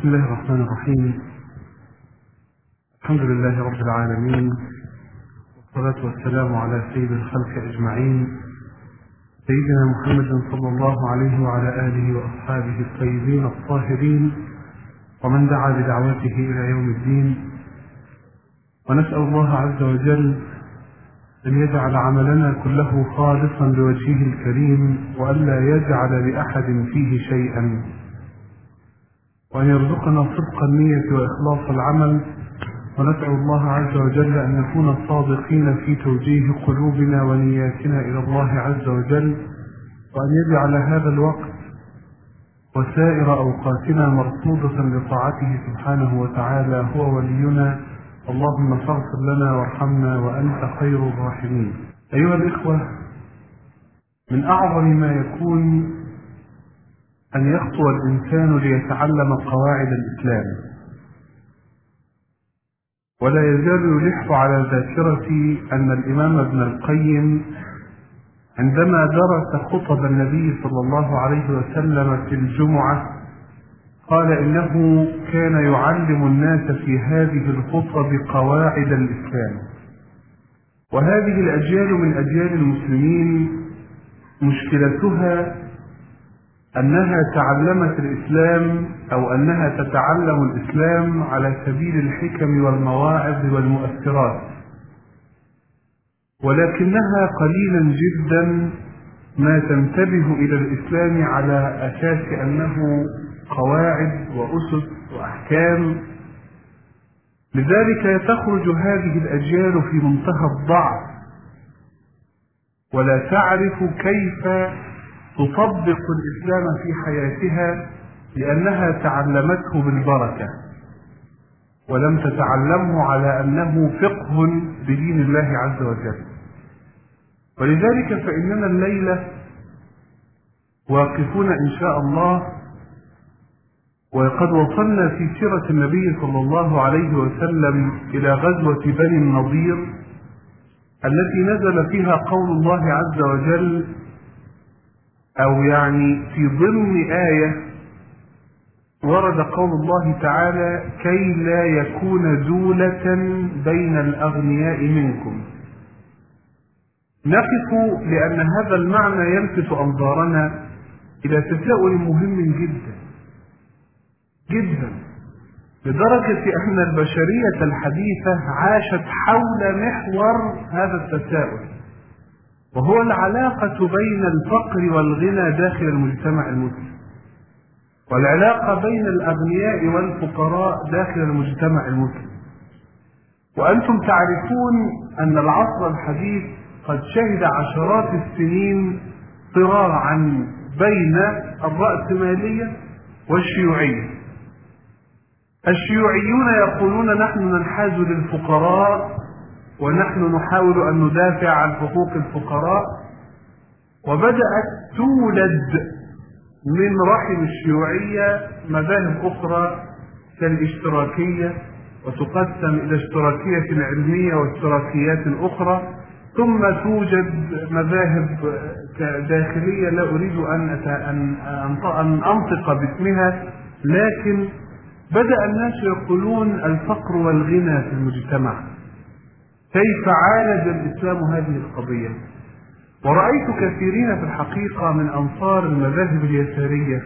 بسم الله الرحمن الرحيم. الحمد لله رب العالمين، والصلاة والسلام على سيد الخلق أجمعين، سيدنا محمد صلى الله عليه وعلى آله وأصحابه الطيبين الطاهرين، ومن دعا بدعوته إلى يوم الدين. ونسأل الله عز وجل أن يجعل عملنا كله خالصا لوجهه الكريم، وألا يجعل لأحد فيه شيئا، وأن يرزقنا صدق النية وإخلاص العمل. ونسأل الله عز وجل أن نكون صادقين في توجيه قلوبنا ونياتنا إلى الله عز وجل، وأن يجعل هذا الوقت وسائر أوقاتنا مرصودة لطاعته سبحانه وتعالى. هو ولينا، اللهم فاغفر لنا وارحمنا وأنت خير الراحمين. أيها الإخوة، من أعظم ما يكون أن يخطو الإنسان ليتعلم قواعد الإسلام، ولا يزال يلح على ذاكرتي أن الإمام ابن القيم عندما درس خطب النبي صلى الله عليه وسلم في الجمعة قال إنه كان يعلم الناس في هذه الخطب قواعد الإسلام. وهذه الأجيال من أجيال المسلمين مشكلتها أنها تعلمت الإسلام، أو أنها تتعلم الإسلام على سبيل الحكم والمواعظ والمؤثرات، ولكنها قليلا جدا ما تنتبه إلى الإسلام على أساس أنه قواعد وأسس وأحكام. لذلك تخرج هذه الأجيال في منتهى الضعف، ولا تعرف كيف تطبق الإسلام في حياتها، لأنها تعلمته بالبركة ولم تتعلمه على أنه فقه بدين الله عز وجل. ولذلك فإننا الليلة واقفون إن شاء الله، وقد وصلنا في سيرة النبي صلى الله عليه وسلم إلى غزوة بني النضير التي نزل فيها قول الله عز وجل، أو يعني في ضمن آية ورد قول الله تعالى: كي لا يكون دولة بين الأغنياء منكم. نقف لأن هذا المعنى يلفت أنظارنا إلى تساؤل مهم جدا جدا، لدرجة أن البشرية الحديثة عاشت حول محور هذا التساؤل، وهو العلاقة بين الفقر والغنى داخل المجتمع المسلم، والعلاقة بين الأغنياء والفقراء داخل المجتمع المسلم. وأنتم تعرفون أن العصر الحديث قد شهد عشرات السنين صراعا بين الرأسمالية والشيوعية. الشيوعيون يقولون نحن ننحاز للفقراء ونحن نحاول أن ندافع عن حقوق الفقراء، وبدأت تولد من رحم الشيوعية مذاهب أخرى كالاشتراكية، وتقسم إلى اشتراكية علمية واشتراكيات أخرى، ثم توجد مذاهب داخلية لا أريد أن أنطق باسمها، لكن بدأ الناس يقولون الفقر والغنى في المجتمع. كيف عالج الإسلام هذه القضية؟ ورأيت كثيرين في الحقيقة من أنصار المذاهب اليسارية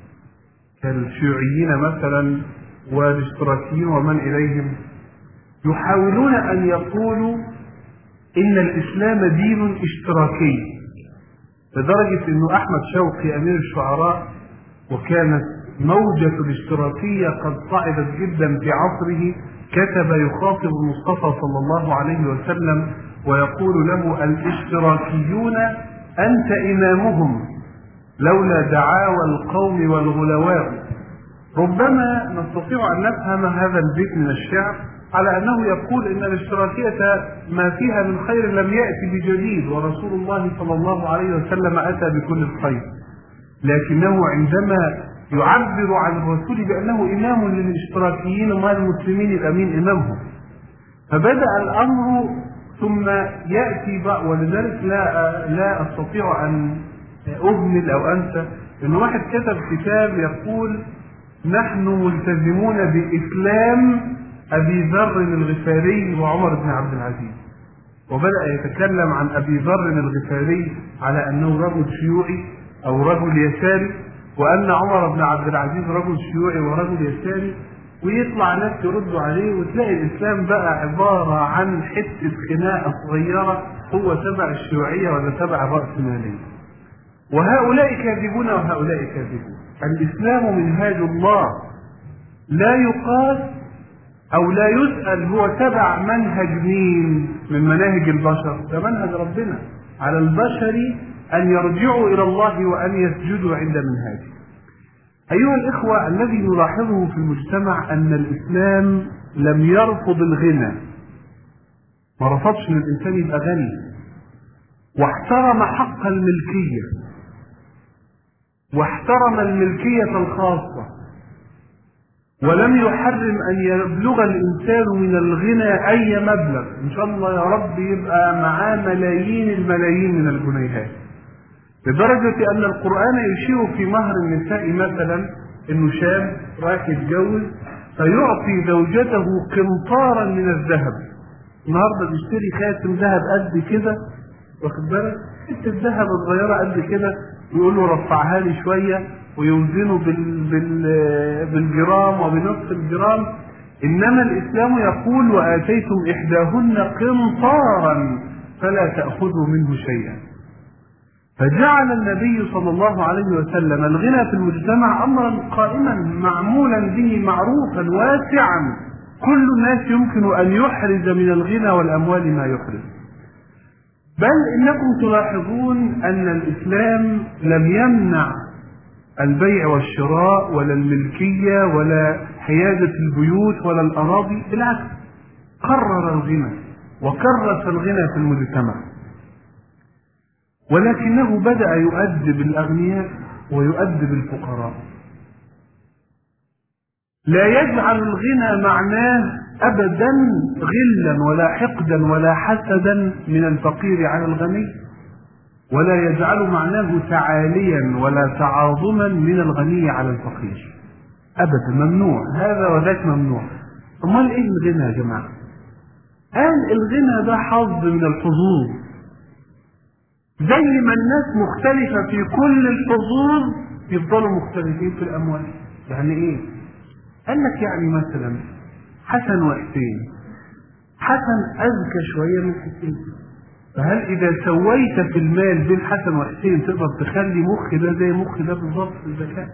كالشيوعيين مثلا والاشتراكيين ومن إليهم يحاولون أن يقولوا إن الإسلام دين اشتراكي، لدرجة أن أحمد شوقي أمير الشعراء، وكانت موجة الاشتراكية قد صعدت جدا في عصره، كتب يخاطب المصطفى صلى الله عليه وسلم ويقول له: الاشتراكيون أنت إمامهم لولا دعاوى القوم والغلواء. ربما نستطيع أن نفهم هذا البيت من الشعر على أنه يقول إن الاشتراكية ما فيها من خير لم يأتي بجديد، ورسول الله صلى الله عليه وسلم أتى بكل الخير، لكنه عندما يعبر عن الرسول بأنه إمام للاشتراكيين وما المسلمين الأمين إمامهم، فبدأ الأمر ثم يأتي بقى. ولذلك لا أستطيع أن أهمل أو أنسى أن واحد كتب كتاب يقول نحن ملتزمون بإسلام أبي ذر الغفاري وعمر بن عبد العزيز، وبدأ يتكلم عن أبي ذر الغفاري على أنه رجل شيوعي أو رجل يساري، وأن عمر بن عبد العزيز رجل شيوعي ورجل يساري، ويطلع ناس يردوا عليه، وتلاقي الإسلام بقى عبارة عن حتة خناقة صغيرة، هو تبع الشيوعية ولا تبع الرأسمالية. وهؤلاء كاذبون وهؤلاء كاذبون. الإسلام منهاج الله، لا يقاس أو لا يسأل هو تبع منهج مين من مناهج البشر، ده منهج ربنا. على البشر أن يرجعوا إلى الله وأن يسجدوا عند منهاجه. أيها الإخوة، الذي نلاحظه في المجتمع أن الإسلام لم يرفض الغنى، ما رفضش أن الإنسان يبقى غني، واحترم حق الملكية، واحترم الملكية الخاصة، ولم يحرم أن يبلغ الإنسان من الغنى أي مبلغ. إن شاء الله يا رب يبقى معاه ملايين الملايين من الجنيهات، لدرجة أن القرآن يشير في مهر النساء مثلا إنه شاب رايح يتجوز فيعطي زوجته قنطارا من الذهب. النهارده بيشتري خاتم ذهب قد كده، واخد بالك، حته الذهب الصغيره قد كده، ويقول له رفعها لي شويه، ويوزنه بالجرام وبنصف الجرام. انما الاسلام يقول واتيتم احداهن قنطارا فلا تاخذوا منه شيئا. فجعل النبي صلى الله عليه وسلم الغنى في المجتمع امرا قائما معمولا به معروفا واسعا، كل الناس يمكن ان يحرز من الغنى والاموال ما يحرز. بل انكم تلاحظون ان الاسلام لم يمنع البيع والشراء ولا الملكية ولا حيازة البيوت ولا الأراضي، بالعكس قرر الغنى وكرس الغنى في المجتمع، ولكنه بدأ يؤدب الأغنياء ويؤدب الفقراء. لا يجعل الغنى معناه أبدا غلا ولا حقدا ولا حسدا من الفقير على الغني، ولا يجعل معناه تعاليا ولا تعاظما من الغني على الفقير أبدا، ممنوع هذا وذاك ممنوع. أمال إيه الغنى يا جماعة؟ قال الغنى ده حظ من الحظوظ، زي ما الناس مختلفة في كل الحظوظ يفضلوا مختلفين في الأموال. يعني إيه؟ قال لك يعني مثلا حسن وحسين، حسن أذكى شوية من حسين، فهل إذا سويت في المال بين حسن وحسين تقدر تخلي مخ ده زي مخ ده بالظبط في الذكاء؟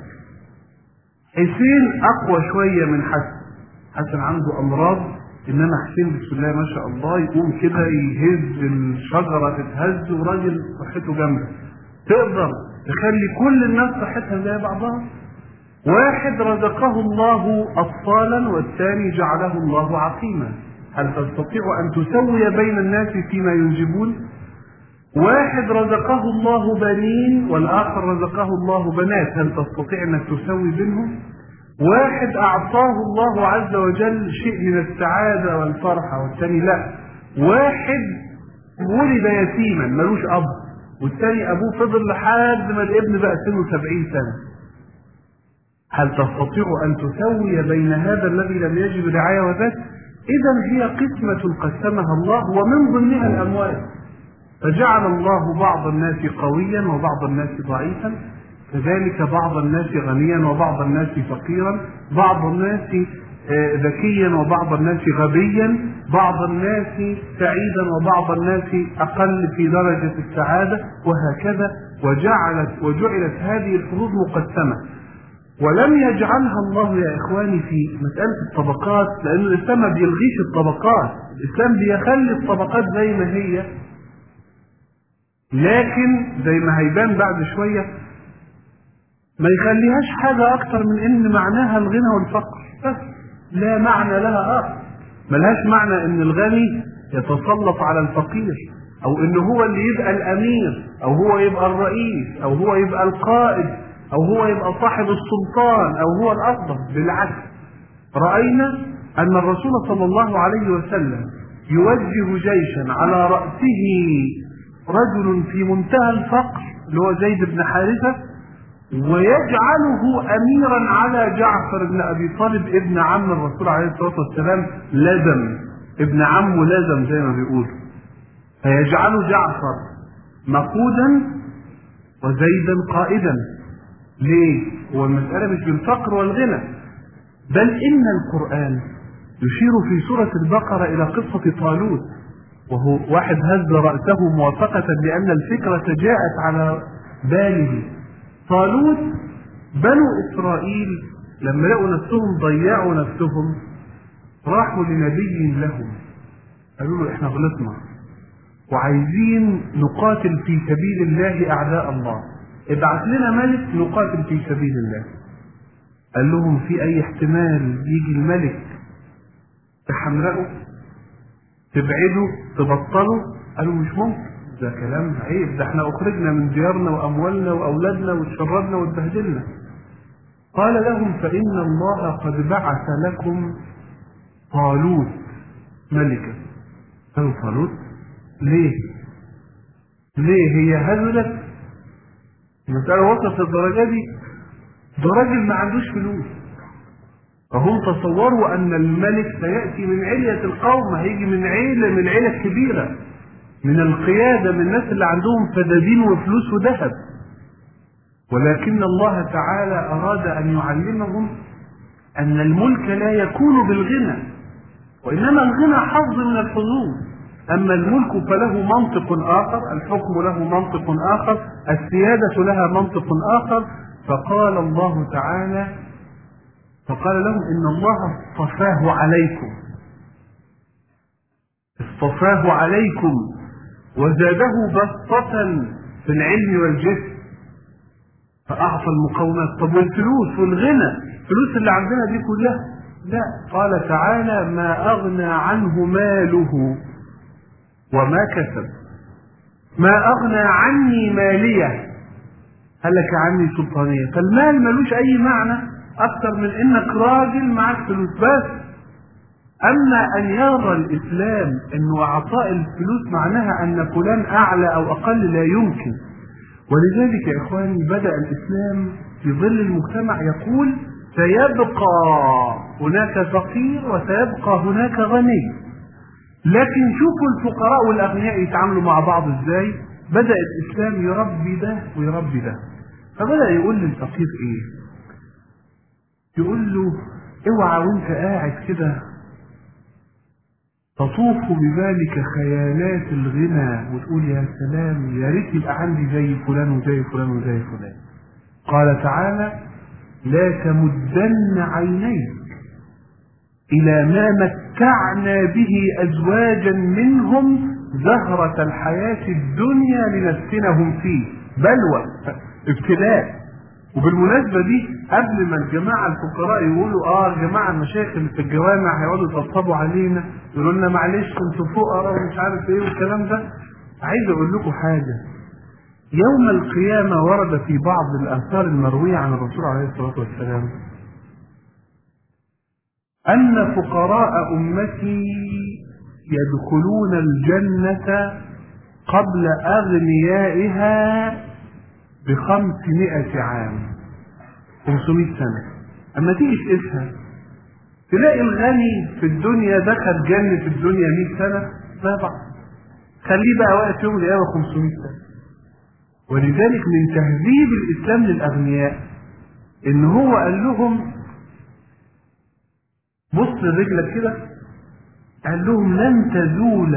حسين أقوى شوية من حسن، حسن عنده أمراض، إنما حسين بسم الله ما شاء الله يقوم كده يهز الشجرة تتهز وراجل صحته جامدة. تقدر تخلي كل الناس صحتها زي بعضها؟ واحد رزقه الله أطفالا والثاني جعله الله عقيما، هل تستطيع أن تسوي بين الناس فيما ينجبون؟ واحد رزقه الله بنين والآخر رزقه الله بنات، هل تستطيع أن تسوي بينهم؟ واحد أعطاه الله عز وجل شيء من السعادة والفرحة والثاني لا. واحد ولد يتيما ملوش أب، والثاني أبوه فضل لحد ما الابن بقى سنه 70 سنة، هل تستطيع أن تسوي بين هذا الذي لم يجد رعاية وذاك؟ إذا هي قسمة قسمها الله ومن ضمنها الأموال، فجعل الله بعض الناس قويا وبعض الناس ضعيفا، كذلك بعض الناس غنيا وبعض الناس فقيرا، بعض الناس ذكيا وبعض الناس غبيا، بعض الناس سعيدا وبعض الناس أقل في درجة السعادة، وهكذا. وجعلت هذه الحظوظ مقسمة، ولم يجعلها الله يا إخواني في مسألة الطبقات، لأن الإسلام ما بيلغيش الطبقات، الإسلام بيخلي الطبقات زي ما هي، لكن زي ما هيبان بعد شوية ما يخليهاش حاجة أكتر من إن معناها الغنى والفقر بس، لا معنى لها آخر. ملهاش معنى إن الغني يتسلط على الفقير، أو إن هو اللي يبقى الأمير، أو هو يبقى الرئيس، أو هو يبقى القائد، أو هو يبقى صاحب السلطان، أو هو الأفضل. بالعكس، رأينا أن الرسول صلى الله عليه وسلم يوجه جيشا على رأسه رجل في منتهى الفقر اللي هو زيد بن حارثة، ويجعله أميرا على جعفر بن أبي طالب ابن عم الرسول عليه الصلاة والسلام. لزم ابن عمه، لزم زي ما بيقول، فيجعل جعفر مقودا وزيدا قائدا. ليه؟ هو المسألة مش بالفقر والغنى، بل إن القرآن يشير في سورة البقرة إلى قصة طالوت، وهو واحد هز رأسه موافقة لأن الفكرة جاءت على باله. طالوت بنو إسرائيل لما لقوا نفسهم ضيعوا نفسهم راحوا لنبي لهم قالوا له احنا غلطنا وعايزين نقاتل في سبيل الله أعداء الله، ابعث لنا ملك نقاتل في سبيل الله. قال لهم في أي احتمال يجي الملك تحمرقوا تبعدوا تبطلوا؟ قالوا مش ممكن، ده كلام عيب، ده احنا أخرجنا من ديارنا وأموالنا وأولادنا واتشردنا واتبهدلنا. قال لهم فإن الله قد بعث لكم طالوت ملكا. قالوا طالوت ليه؟ هي هزلت المسألة وصلت الدرجة دي؟ ده راجل ما عندوش فلوس، فهم تصوروا أن الملك سيأتي من علية القوم، هيجي من عيلة كبيرة، من القيادة، من الناس اللي عندهم فدادين وفلوس وذهب. ولكن الله تعالى أراد أن يعلمهم أن الملك لا يكون بالغنى، وإنما الغنى حظ من الحظوظ. أما الملك فله منطق آخر، الحكم له منطق آخر، السيادة لها منطق آخر. فقال الله تعالى، فقال لهم إن الله اصطفاه عليكم وزاده بسطة في العلم والجسم فأعطى المقومات. طب والفلوس والغنى، الفلوس اللي عندنا دي كلها؟ لا، قال تعالى ما أغنى عنه ماله وما كسب. ما أغنى عني مالية هلك عني سلطانية. فالمال ملوش أي معنى أكثر من إنك راجل معك فلوس بس. أما أن يرى الإسلام أنه أعطاء الفلوس معناها أن فلان أعلى أو أقل، لا يمكن. ولذلك يا إخواني بدأ الإسلام في ظل المجتمع يقول سيبقى هناك فقير وسيبقى هناك غني، لكن شوفوا الفقراء والأغنياء يتعاملوا مع بعض إزاي. بدأ الإسلام يربي ده ويربي ده. فبدأ يقول للفقير إيه؟ يقول له اوعى وانت قاعد كده تطوف بذلك خيالات الغنى وتقول يا سلام يا ريت يبقى عندي زي فلان وزي فلان وزي فلان. قال تعالى لا تمدن عينيك إلى ما متعنا به أزواجا منهم زهرة الحياة الدنيا لنفتنهم فيه. بلوى، ابتلاء. وبالمناسبة دي قبل ما الجماعة الفقراء يقولوا الجماعة المشايخ اللي في الجوامع هيقعدوا يطبطبوا علينا يقولوا لنا معلش انتوا فقراء ومش عارف ايه والكلام ده، عايز اقول لكم حاجة. يوم القيامة ورد في بعض الآثار المروية عن الرسول عليه الصلاة والسلام أن فقراء أمتي يدخلون الجنة قبل أغنيائها ب500 عام، 500 سنة. أما تيجي تقيسها تلاقي الغني في الدنيا دخل جنة الدنيا 100 سنة، لا بعض، خليه بقى واقف يوم القيامة 500 سنة. ولذلك من تهذيب الإسلام للأغنياء إن هو قال لهم بص لرجلك كده، قال لهم لن تزول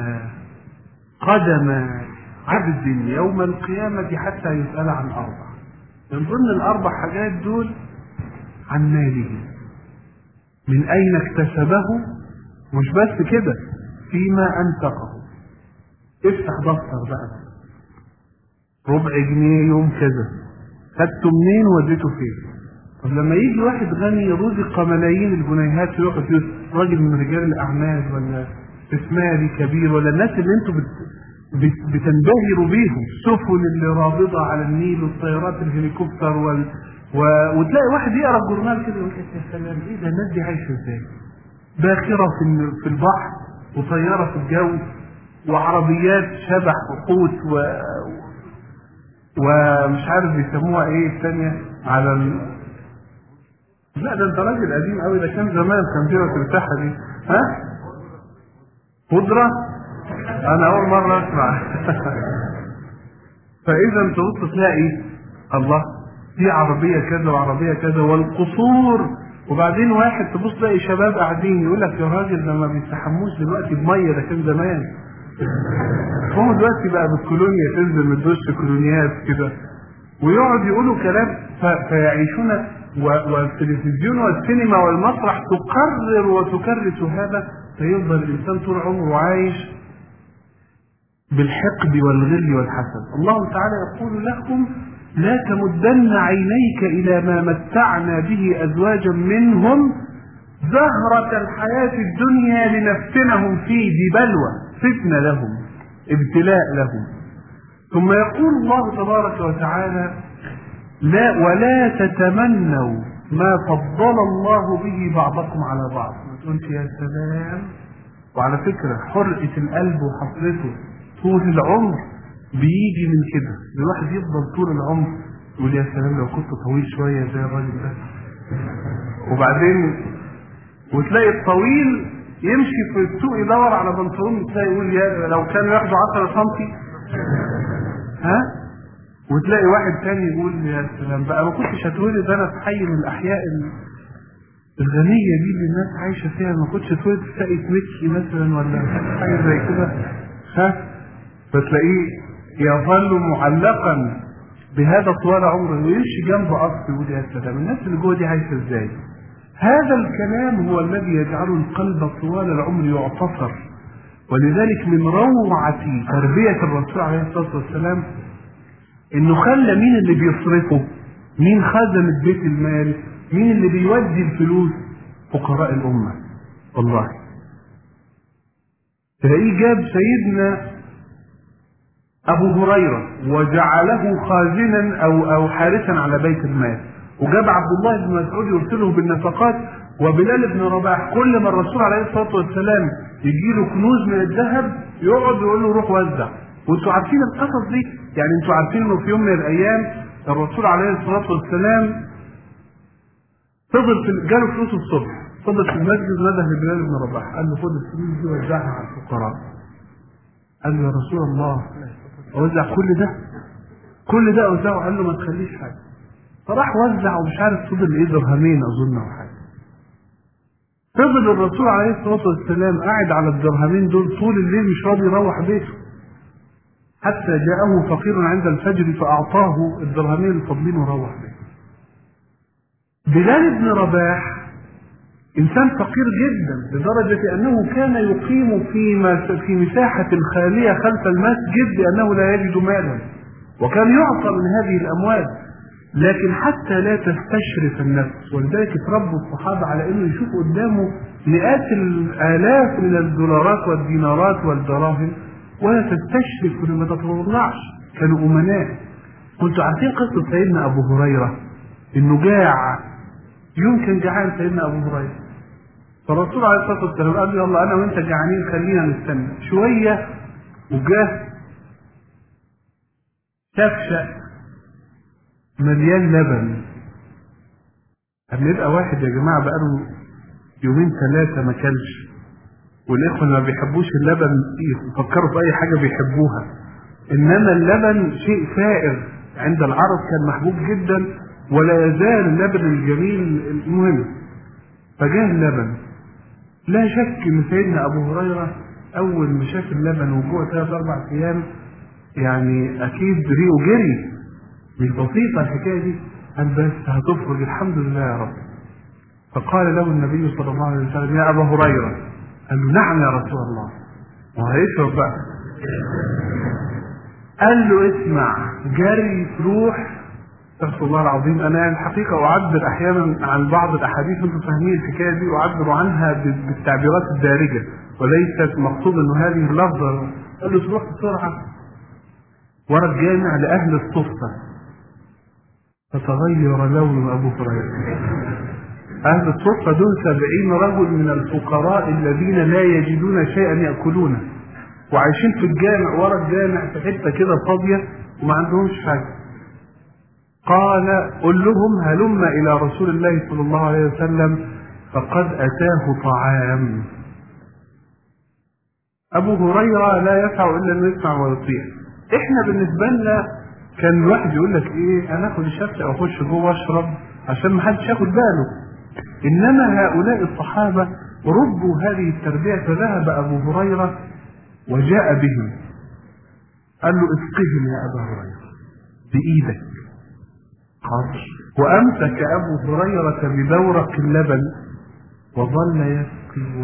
قدم عبد يوم القيامة حتى يسأل عن 4. من ضمن ال4 حاجات دول عن ماله، من أين اكتسبه، مش بس كده فيما أنفقه. افتح دفتر بقى، ربع جنيه يوم كذا خدته منين وديته فين. طب لما يجي واحد غني رزق ملايين الجنيهات في وقت راجل من رجال الأعمال ولا استثماري كبير ولا الناس اللي انتوا بتنبهروا بيهم، السفن اللي رابضة على النيل والطيارات الهليكوبتر وتلاقي واحد يقرا الجورنال كده يقول يا سلام ايه ده، الناس دي عايشه ازاي؟ باخره في البحر وطياره في الجو وعربيات شبح وقوت ومش عارف بيسموها ايه الثانيه على لا ده انت راجل قديم قوي، ده كان زمان كان فيها تمساحه دي. ها؟ خضره؟ انا اول مره اسمع. فاذا تبص تلاقي الله في عربيه كذا وعربيه كذا والقصور، وبعدين واحد تبص تلاقي شباب قاعدين يقول لك يا راجل ده ما بيستحموش دلوقتي بميه، ده كان زمان. هو دلوقتي بقى بالكولونيا تنزل من الدش كولونيات كده، ويقعد يقولوا كلام فيعيشون. والتلفزيون والسينما والمسرح تقرر وتكرس هذا، فيفضل الانسان طول عمره عايش بالحقد والغل والحسد. الله تعالى يقول لكم لا تمدن عينيك الى ما متعنا به ازواجا منهم زهرة الحياة الدنيا لنفتنهم فيه، دي بلوى فتنة لهم ابتلاء لهم. ثم يقول الله تبارك وتعالى لا ولا تتمنوا ما فضل الله به بعضكم على بعض. قلت يا سلام. وعلى فكرة حرقة القلب وحفرته طول العمر بيجي من كده، الواحد يفضل طول العمر يقول يا سلام لو كنت طويل شوية زي الراجل ده. وبعدين وتلاقي الطويل يمشي في السوق يدور على بنطلون، تلاقي يقول يا لو كان ياخده 10 سم. ها؟ وتلاقي واحد تاني يقول يا سلام بقى ما كنتش هتولد انا في حي من الاحياء الغنيه دي اللي الناس عايشه فيها، ما كنتش اتولد في ساقية مكي مثلا ولا حاجه زي كده. ها؟ فتلاقيه يظل معلقا بهذا طوال عمره ويمشي جنب قصر يقول يا سلام الناس اللي جوه دي عايشه ازاي. هذا الكلام هو الذي يجعل القلب طوال العمر يعتصر. ولذلك من روعه تربيه الرسول عليه الصلاه والسلام انه خلى مين اللي بيصرفه، مين خزنة بيت المال، مين اللي بيودي الفلوس، فقراء الامه. والله تلاقيه جاب سيدنا ابو هريره وجعله خازنا او حارسا على بيت المال، وجاب عبد الله بن مسعود يرسله بالنفقات، وبلال بن رباح كل ما الرسول عليه الصلاه والسلام يجي له كنوز من الذهب يقعد يقول له روح وزع. وانتوا عارفين القصص دي، يعني انتوا عارفين انه في يوم من الايام الرسول عليه الصلاه والسلام جاله فلوس الصبح، فضل في المسجد نده لبلال بن رباح قال له خد الفلوس دي وزعها على الفقراء. قال له يا رسول الله اوزع كل ده اوزعه؟ قال له ما تخليش حاجه. فراح وزع ومش عارف فضل ايه درهمين اظن او حاجه. فضل الرسول عليه الصلاه والسلام قاعد على الدرهمين دول طول الليل مش راضي يروح بيته، حتى جاءه فقير عند الفجر فاعطاه الدرهمين الفاضلين وروح بيته. بلال بن رباح انسان فقير جدا لدرجه انه كان يقيم في مساحه خاليه خلف المسجد لانه لا يجد مالا، وكان يعطى من هذه الاموال، لكن حتى لا تستشرف النفس. ولذلك اتربوا الصحابه على انه يشوف قدامه مئات الالاف من الدولارات والدينارات والدراهم ولا تستشرف ولا ما تتطلعش، كانوا امناء. كنتوا عارفين قصه سيدنا ابو هريره انه جاع يوم، كان جعان سيدنا ابو هريره، فالرسول عليه الصلاه والسلام قال له يلا انا وانت جعانين خلينا نستنى شويه، وجاه شفشق مليان لبن. قبل يبقى واحد يا جماعه بقاله يومين ثلاثه ما كلش، والاخوه اللي ما بيحبوش اللبن يفكروا في اي حاجه بيحبوها، انما اللبن شيء سائر عند العرب، كان محبوب جدا ولا يزال اللبن الجميل المهم. فجاء اللبن، لا شك ان سيدنا ابو هريره اول ما شاف اللبن وجوه 3-4 ايام يعني اكيد ريقه جري، مش بسيطه الحكايه دي. قال بس هتفرج الحمد لله يا رب. فقال له النبي صلى الله عليه وسلم يا ابا هريره. قال له نعم يا رسول الله. وهيشرب بقى. قال له اسمع، جري تروح. استغفر الله العظيم، انا الحقيقه اعبر احيانا عن بعض الاحاديث انتم فاهمين الحكايه دي، اعبر عنها بالتعبيرات الدارجه وليست مقصود انه هذه اللفظه. قال له تروح بسرعه ورا الجامع لاهل الصفه، فتغير لون ابو هريره. اهل الصفه دول 70 رجل من الفقراء الذين لا يجدون شيئا ياكلونه، وعايشين في الجامع ورا الجامع في حته كده فاضيه وما عندهمش حاجه. قال قل لهم هلم إلى رسول الله صلى الله عليه وسلم فقد أتاه طعام. أبو هريرة لا يسع إلا أن يسمع ويطيع. إحنا بالنسبة لنا كان الواحد يقول لك إيه، أنا آخد الشفشة أو أخش جوه وأشرب عشان ما حدش ياخد باله. إنما هؤلاء الصحابة ربوا هذه التربية، فذهب أبو هريرة وجاء بهم قال له اسقهم يا أبا هريرة بإيدك. قال وأمسك أبو هريرة بدورق اللبن وظل يسقي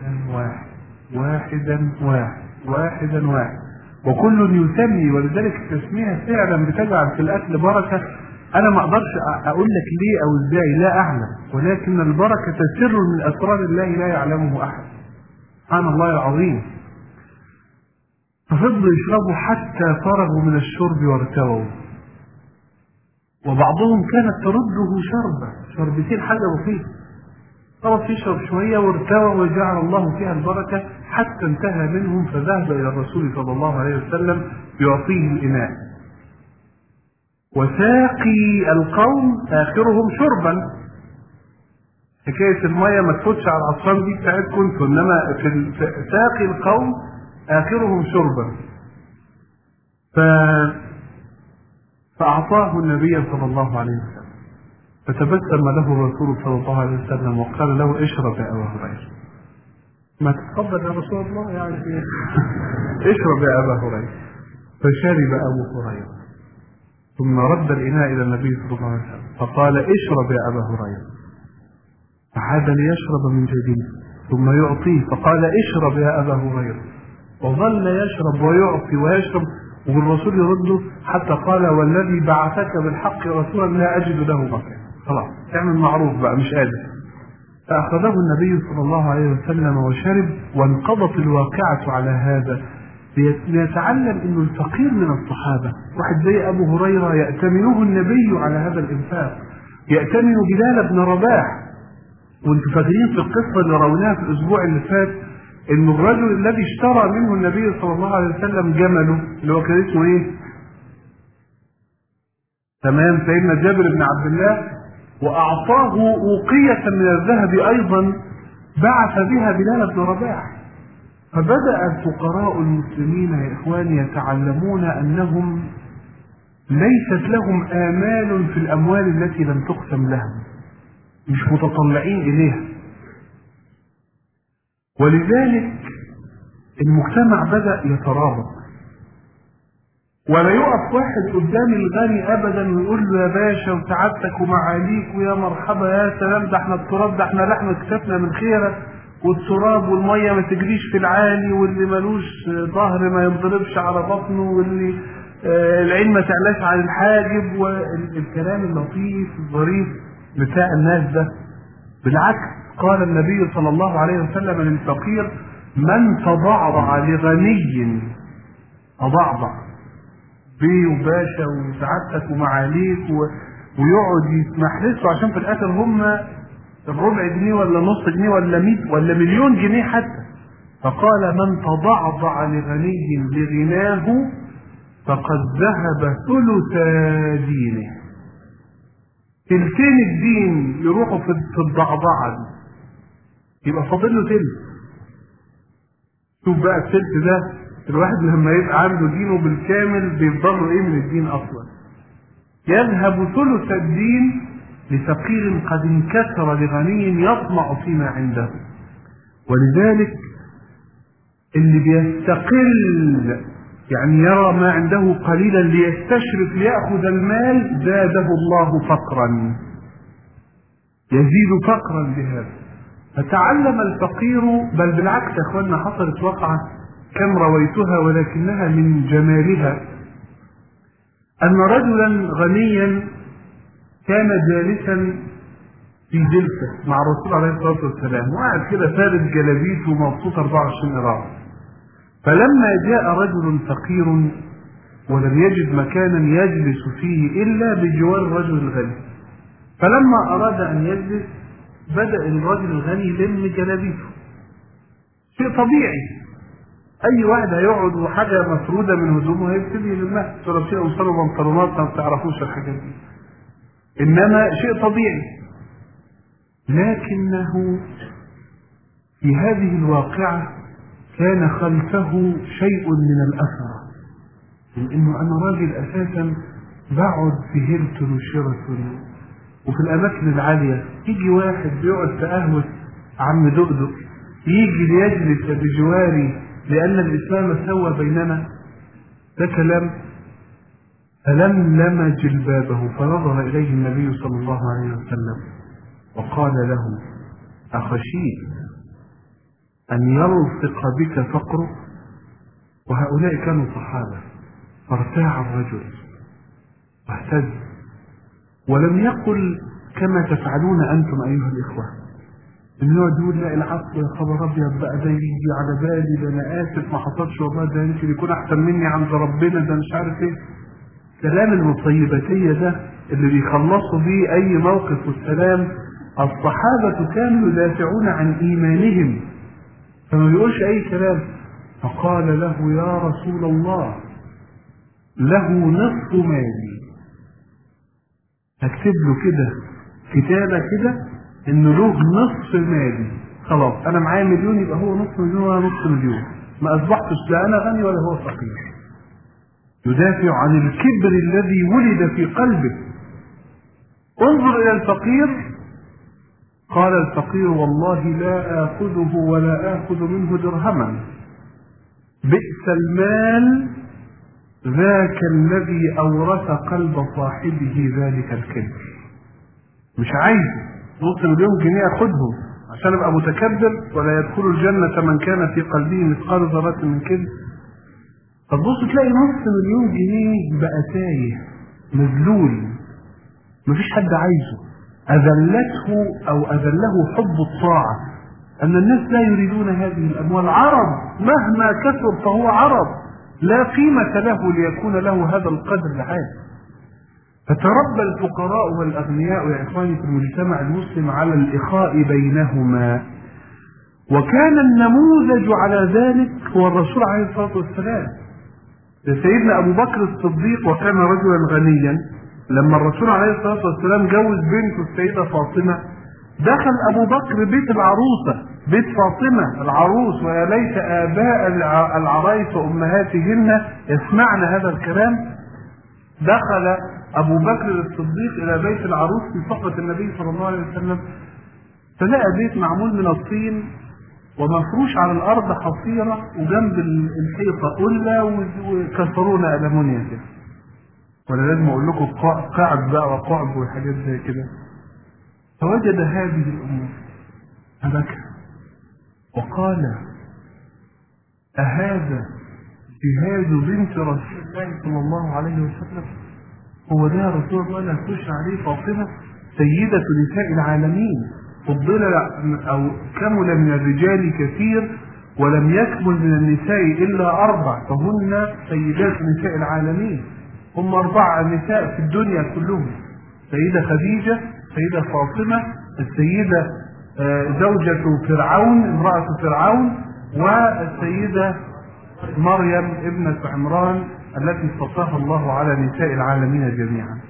واحدا واحد وكل يسمي. ولذلك التسمية فعلا بتجعل في الأكل بركة. أنا ما أقدرش أقول لك ليه أو إزاي، لا أعلم، ولكن البركة سر من أسرار الله لا يعلمه أحد، سبحان الله العظيم. ففضلوا يشربوا حتى فرغوا من الشرب وارتووا، وبعضهم كانت ترده شربتين حاجة بسيطة، خلاص يشرب شوية وارتوى وجعل الله فيها البركة حتى انتهى منهم، فذهب إلى الرسول صلى الله عليه وسلم يعطيه الإناء. وساقي القوم آخرهم شربا. حكاية المية ما تفوتش على العصام دي بتاعتكم انتوا، إنما في ساقي القوم آخرهم شربا. فأعطاه النبي صلى الله عليه وسلم، فتبسم له الرسول صلى الله عليه وسلم وقال له اشرب يا أبا هريرة. ما تتفضل يا رسول الله يعني ايه؟ اشرب يا أبا هريرة. فشرب أبو هريرة ثم رد الإناء إلى النبي صلى الله عليه وسلم فقال اشرب يا أبا هريرة. فعاد ليشرب من جديد ثم يعطيه فقال اشرب يا أبا هريرة، وظل يشرب ويعطي ويشرب والرسول يرده حتى قال والذي بعثك بالحق رسولا لا أجد له مكان. خلاص اعمل معروف بقى مش قادر. فأخذه النبي صلى الله عليه وسلم وشرب، وانقضت الواقعة على هذا ليتعلم أنه الفقير من الصحابة واحد زي أبو هريرة يأتمنه النبي على هذا الإنفاق، يأتمن بلال بن رباح. وانتم فاكرين في القصة اللي رويناها في الأسبوع اللي فات إن الرجل الذي اشترى منه النبي صلى الله عليه وسلم جمله اللي هو كان اسمه إيه؟ تمام، سيدنا جابر بن عبد الله، وأعطاه أوقية من الذهب أيضا بعث بها بلال بن رباح. فبدأ الفقراء المسلمين يا إخواني يتعلمون أنهم ليست لهم آمال في الأموال التي لم تقسم لهم، مش متطلعين إليها. ولذلك المجتمع بدأ يترابط، ولا يقف واحد قدام الغني ابدا ويقول له يا باشا وسعادتك ومعاليك ويا مرحبا يا سلام ده احنا التراب ده احنا لحم كتفنا من خيرك، والتراب والميه ما تجريش في العالي، واللي ملوش ظهر ما ينضربش على بطنه، واللي العين ما تعلاش على الحاجب، والكلام اللطيف الظريف بتاع الناس ده. بالعكس قال النبي صلى الله عليه وسلم للفقير من تضعضع لغني تضعضع بيه وباشا وسعادتك ومعاليك ويقعد يسمح عشان في الاخر هم الربع جنيه ولا نص جنيه ولا 100 ولا مليون جنيه حتى. فقال من تضعضع لغني لغناه فقد ذهب ثلث دينه. تلتين الدين يروحوا في الضعضعه دي، يبقى فاضل له تلت. شوف بقى التلت ده الواحد لما يبقى عنده دينه بالكامل بيفضل له ايه من الدين اصلا؟ يذهب ثلث الدين لفقير قد انكسر لغني يطمع فيما عنده. ولذلك اللي بيستقل يعني يرى ما عنده قليلا ليستشرف ليأخذ المال زاده الله فقرا، يزيد فقرا بهذا. فتعلم الفقير، بل بالعكس يا اخواننا حصلت وقعة كم رويتها ولكنها من جمالها، أن رجلا غنيا كان جالسا في جلسة مع الرسول عليه الصلاة والسلام وقعد كده فارد جلابيته ومبسوط 24 قراءة. فلما جاء رجل فقير ولم يجد مكانا يجلس فيه إلا بجوار الرجل الغني، فلما أراد أن يجلس بدأ الرجل الغني يلم جلابيته، شيء طبيعي، أي واحد هيقعد وحاجة مفرودة من هدومه هيبتدي يلمها، شرابيه وصلوا بنطلونات ما بتعرفوش الحاجات دي. إنما شيء طبيعي. لكنه في هذه الواقعة كان خلفه شيء من الأثر، لأنه أنا راجل أساسا بقعد في هيلتون وشيراتون وفي الأماكن العالية، يجي واحد بيقعد في قهوة عم دقدق يجي ليجلس بجواري لأن الإسلام سوى بيننا. ده كلام. فلملم جلبابه فنظر إليه النبي صلى الله عليه وسلم وقال له: أخشيت أن يلصق بك فقره؟ وهؤلاء كانوا صحابة. فارتاع الرجل واهتز ولم يقل كما تفعلون أنتم أيها الإخوة، إن يقعد يقول لا العفو يا خبر أبيض بقى ده يجي على بالي، ده أنا آسف ما حصلش والله، ده يمكن يكون أحسن مني عند ربنا، ده مش عارف إيه. كلام المطيباتية ده اللي بيخلصوا بيه أي موقف والسلام. الصحابة كانوا يدافعون عن إيمانهم فما بيقولش أي كلام. فقال له: يا رسول الله له نصف مالي. هكتب له كده كتابة كده إنه له نصف مالي. خلاص أنا معايا مليون يبقى هو نصف مليون وأنا نصف مليون، ما أصبحتش لا أنا غني ولا هو فقير. يدافع عن الكبر الذي ولد في قلبه. انظر إلى الفقير. قال الفقير: والله لا آخذه ولا آخذ منه درهما، بئس المال ذاك الذي أورث قلب صاحبه ذلك الكبر. مش عايز نص مليون جنيه أخذهم عشان أبقى متكبر، ولا يدخل الجنة من كان في قلبه مثقال ذرة من كبر. فتبص تلاقي نص مليون جنيه بقى تايه مذلول، مفيش حد عايزه. أذلته أو أذله حب الطاعة، أن الناس لا يريدون هذه الأموال. عرض مهما كثر فهو عرض، لا قيمة له ليكون له هذا القدر العالي. فتربى الفقراء والأغنياء يا إخواني في المجتمع المسلم على الإخاء بينهما، وكان النموذج على ذلك هو الرسول عليه الصلاة والسلام. سيدنا أبو بكر الصديق وكان رجلا غنيا، لما الرسول عليه الصلاة والسلام جوز بنته السيدة فاطمة دخل أبو بكر بيت العروسة، بيت فاطمة العروس، ويا ليت آباء العرايس وأمهاتهن يسمعن هذا الكلام. دخل أبو بكر الصديق إلى بيت العروس في صحبة النبي صلى الله عليه وسلم، فلقى بيت معمول من الطين ومفروش على الأرض حصيرة، وجنب الحيطة قلة وكسرونا ألمونيا كده، ولا لازم أقول لكم قاعد بقى وقعب وحاجات زي كده. فوجد هذه الأمور فبكى وقال: أهذا جهاز بنت رسول الله صلى الله عليه وسلم؟ هو ده يا رسول الله اللي هتخش عليه فاطمة سيدة نساء العالمين، فضل أو كمل من الرجال كثير ولم يكمل من النساء إلا 4، فهن سيدات نساء العالمين. هم 4 نساء في الدنيا كلهم: سيدة خديجة، سيدة فاطمة، السيدة زوجة فرعون امرأة فرعون، والسيدة مريم ابنة عمران التي اصطفاها الله على نساء العالمين جميعا.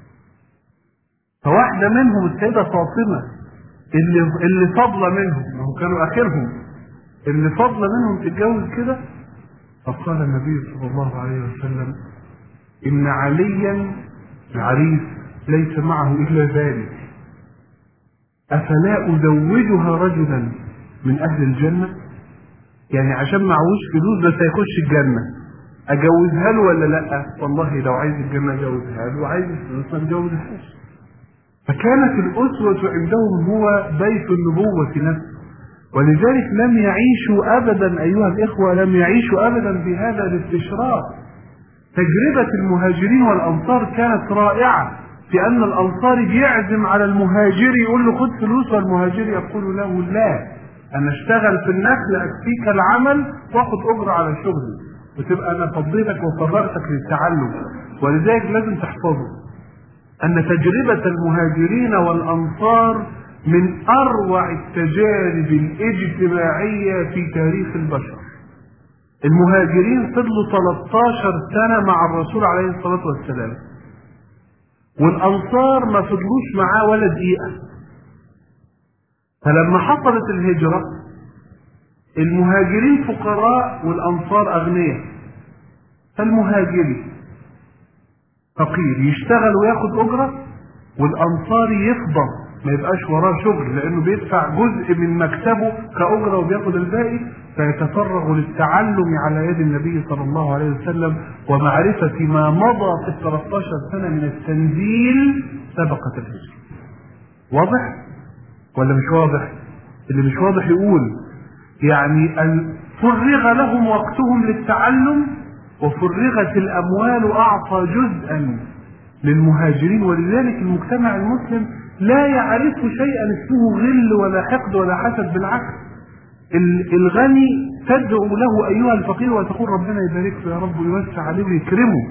فواحدة منهم السيدة فاطمة اللي فضل منهم، وهم كانوا آخرهم، اللي فضل منهم تتجوز كده. فقال النبي صلى الله عليه وسلم: إن عليا العريس ليس معه إلا ذلك، أفلا أزوجها رجلا من أهل الجنة؟ يعني عشان معهوش فلوس بس هيخش الجنة، أجوزها له ولا لأ؟ والله لو عايز الجنة أجوزها له، وعايز الفلوس ما أجوزهاش. فكانت الأسوة عندهم هو بيت النبوة نفسه، ولذلك لم يعيشوا أبدا أيها الإخوة، لم يعيشوا أبدا بهذا الاستشراق. تجربة المهاجرين والأنصار كانت رائعة، في أن الأنصار بيعزم على المهاجر يقول له خد فلوس، والمهاجر يقول له لا، أنا اشتغل في النخل أكفيك العمل واخد أجر على شغلي، وتبقى أنا فضيتك وفرغتك للتعلم. ولذلك لازم تحفظوا أن تجربة المهاجرين والأنصار من أروع التجارب الاجتماعية في تاريخ البشر. المهاجرين فضلوا 13 سنة مع الرسول عليه الصلاة والسلام، والأنصار ما فضلوش معاه ولا دقيقة. فلما حصلت الهجرة المهاجرين فقراء والأنصار أغنياء، فالمهاجري فقير يشتغل وياخد أجرة، والأنصاري يفضل ما يبقاش وراه شغل لأنه بيدفع جزء من مكسبه كأجرة وبياخد الباقي، فيتفرغ للتعلم على يد النبي صلى الله عليه وسلم ومعرفة ما مضى في 13 سنة من التنزيل سبقت الهجرة. واضح ولا مش واضح؟ اللي مش واضح يقول. يعني فرغ لهم وقتهم للتعلم وفرغت الأموال، أعطى جزءا للمهاجرين. ولذلك المجتمع المسلم لا يعرف شيئا اسمه غل ولا حقد ولا حسد، بالعكس الغني تدعو له أيها الفقير وتقول ربنا يبارك له يا رب ويوسع عليه ويكرمه،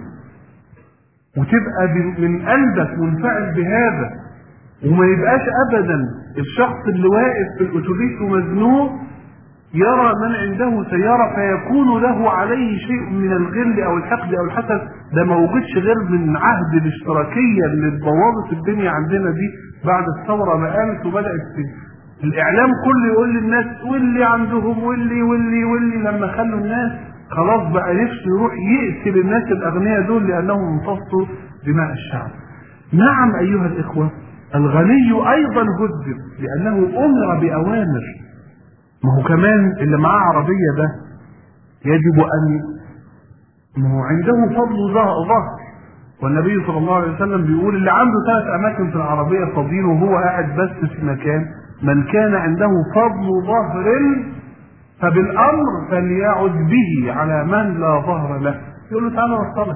وتبقى من قلبك منفعل بهذا. وما يبقاش أبدا الشخص اللي واقف في الأتوبيس ومزنوق يرى من عنده سيارة فيكون له عليه شيء من الغل أو الحقد أو الحسد. ده ما وجدش غير من عهد الاشتراكية اللي بوظت الدنيا عندنا دي بعد الثورة ما قامت وبدأت الإعلام كله يقول للناس واللي عندهم واللي لما خلوا الناس خلاص بقى نفسه يروح يقتل الناس الأغنياء دول لأنهم امتصوا دماء الشعب. نعم أيها الإخوة، الغني أيضا هدد لأنه أمر بأوامر. ما هو كمان اللي معاه عربية ده يجب أن ما هو عنده فضل ظهر، والنبي صلى الله عليه وسلم بيقول اللي عنده 3 أماكن في العربية فاضيين وهو قاعد بس في مكان، من كان عنده فضل ظهر فبالأمر فليعد به على من لا ظهر له. يقول له تعالى وصلك.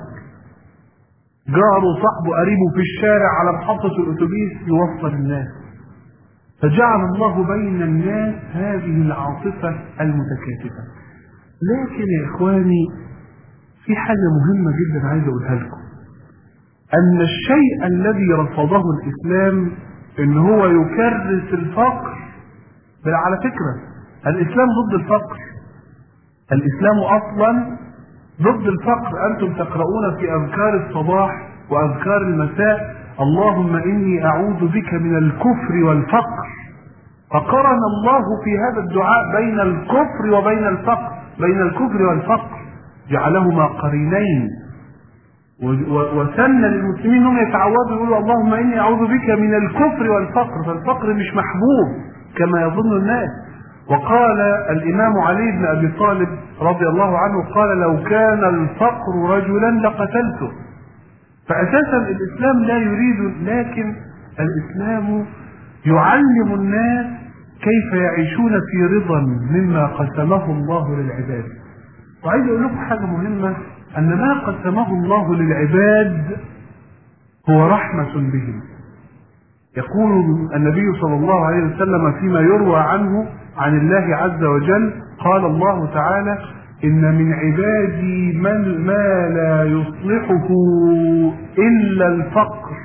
جاره صاحبه قريبه في الشارع على محطة الأتوبيس يوصل الناس. فجعل الله بين الناس هذه العاطفة المتكاتفة. لكن يا إخواني في حاجة مهمة جدا عايز أقولها لكم، أن الشيء الذي رفضه الإسلام إن هو يكرس الفقر. بل على فكرة الإسلام ضد الفقر، الإسلام أصلا ضد الفقر. أنتم تقرؤون في أذكار الصباح وأذكار المساء اللهم إني أعوذ بك من الكفر والفقر، فقرن الله في هذا الدعاء بين الكفر وبين الفقر، بين الكفر والفقر جعلهما قرينين. وسن للمسلمين انهم يتعوذوا يقولوا اللهم إني أعوذ بك من الكفر والفقر، فالفقر مش محبوب كما يظن الناس. وقال الإمام علي بن أبي طالب رضي الله عنه قال لو كان الفقر رجلا لقتلته. فأساسا الإسلام لا يريد، لكن الإسلام يعلم الناس كيف يعيشون في رضا مما قسمه الله للعباد. وعايز أقول لكم حاجة مهمة، أن ما قسمه الله للعباد هو رحمة بهم. يقول النبي صلى الله عليه وسلم فيما يروى عنه عن الله عز وجل قال الله تعالى إن من عبادي من ما لا يصلحه إلا الفقر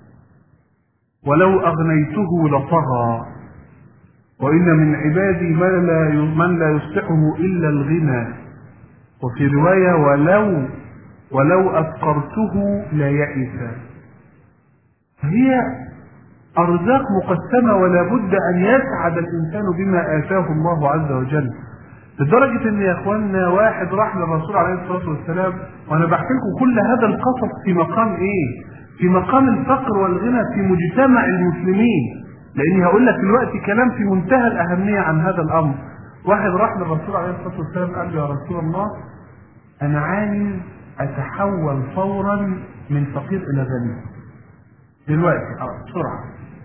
ولو أغنيته لطغى، وإن من عبادي من لا يصلحه إلا الغنى، وفي رواية ولو أفقرته لا يئس. هي أرزاق مقسمة ولا بد أن يسعد الإنسان بما آتاه الله عز وجل. لدرجة ان يا اخواننا واحد راح للرسول عليه الصلاة والسلام، وانا بحكي لكم كل هذا القصص في مقام ايه؟ في مقام الفقر والغنى في مجتمع المسلمين، لاني هقول لك دلوقتي كلام في منتهى الاهمية عن هذا الامر. واحد راح للرسول عليه الصلاة والسلام قال له يا رسول الله انا عايز اتحول فورا من فقير الى غني دلوقتي بسرعة،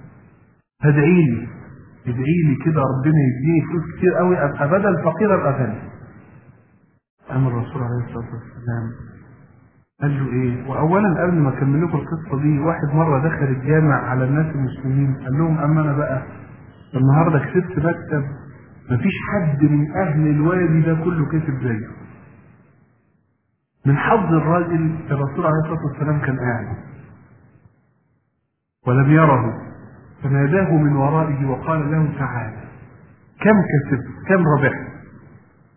ادعي لي كده ربنا يديني فلوس كتير قوي ابقى بدل فقير ابقى غني. قام الرسول عليه الصلاه والسلام قال له ايه؟ واولا قبل ما اكمل لكم القصه دي، واحد مره دخل الجامع على الناس المسلمين قال لهم اما انا بقى النهارده كسبت مكتب مفيش حد من اهل الوادي ده كله كسب زيه. من حظ الراجل الرسول عليه الصلاه والسلام كان قاعد ولم يره، فناداه من ورائه وقال له تعالى كم كسبت كم ربحت؟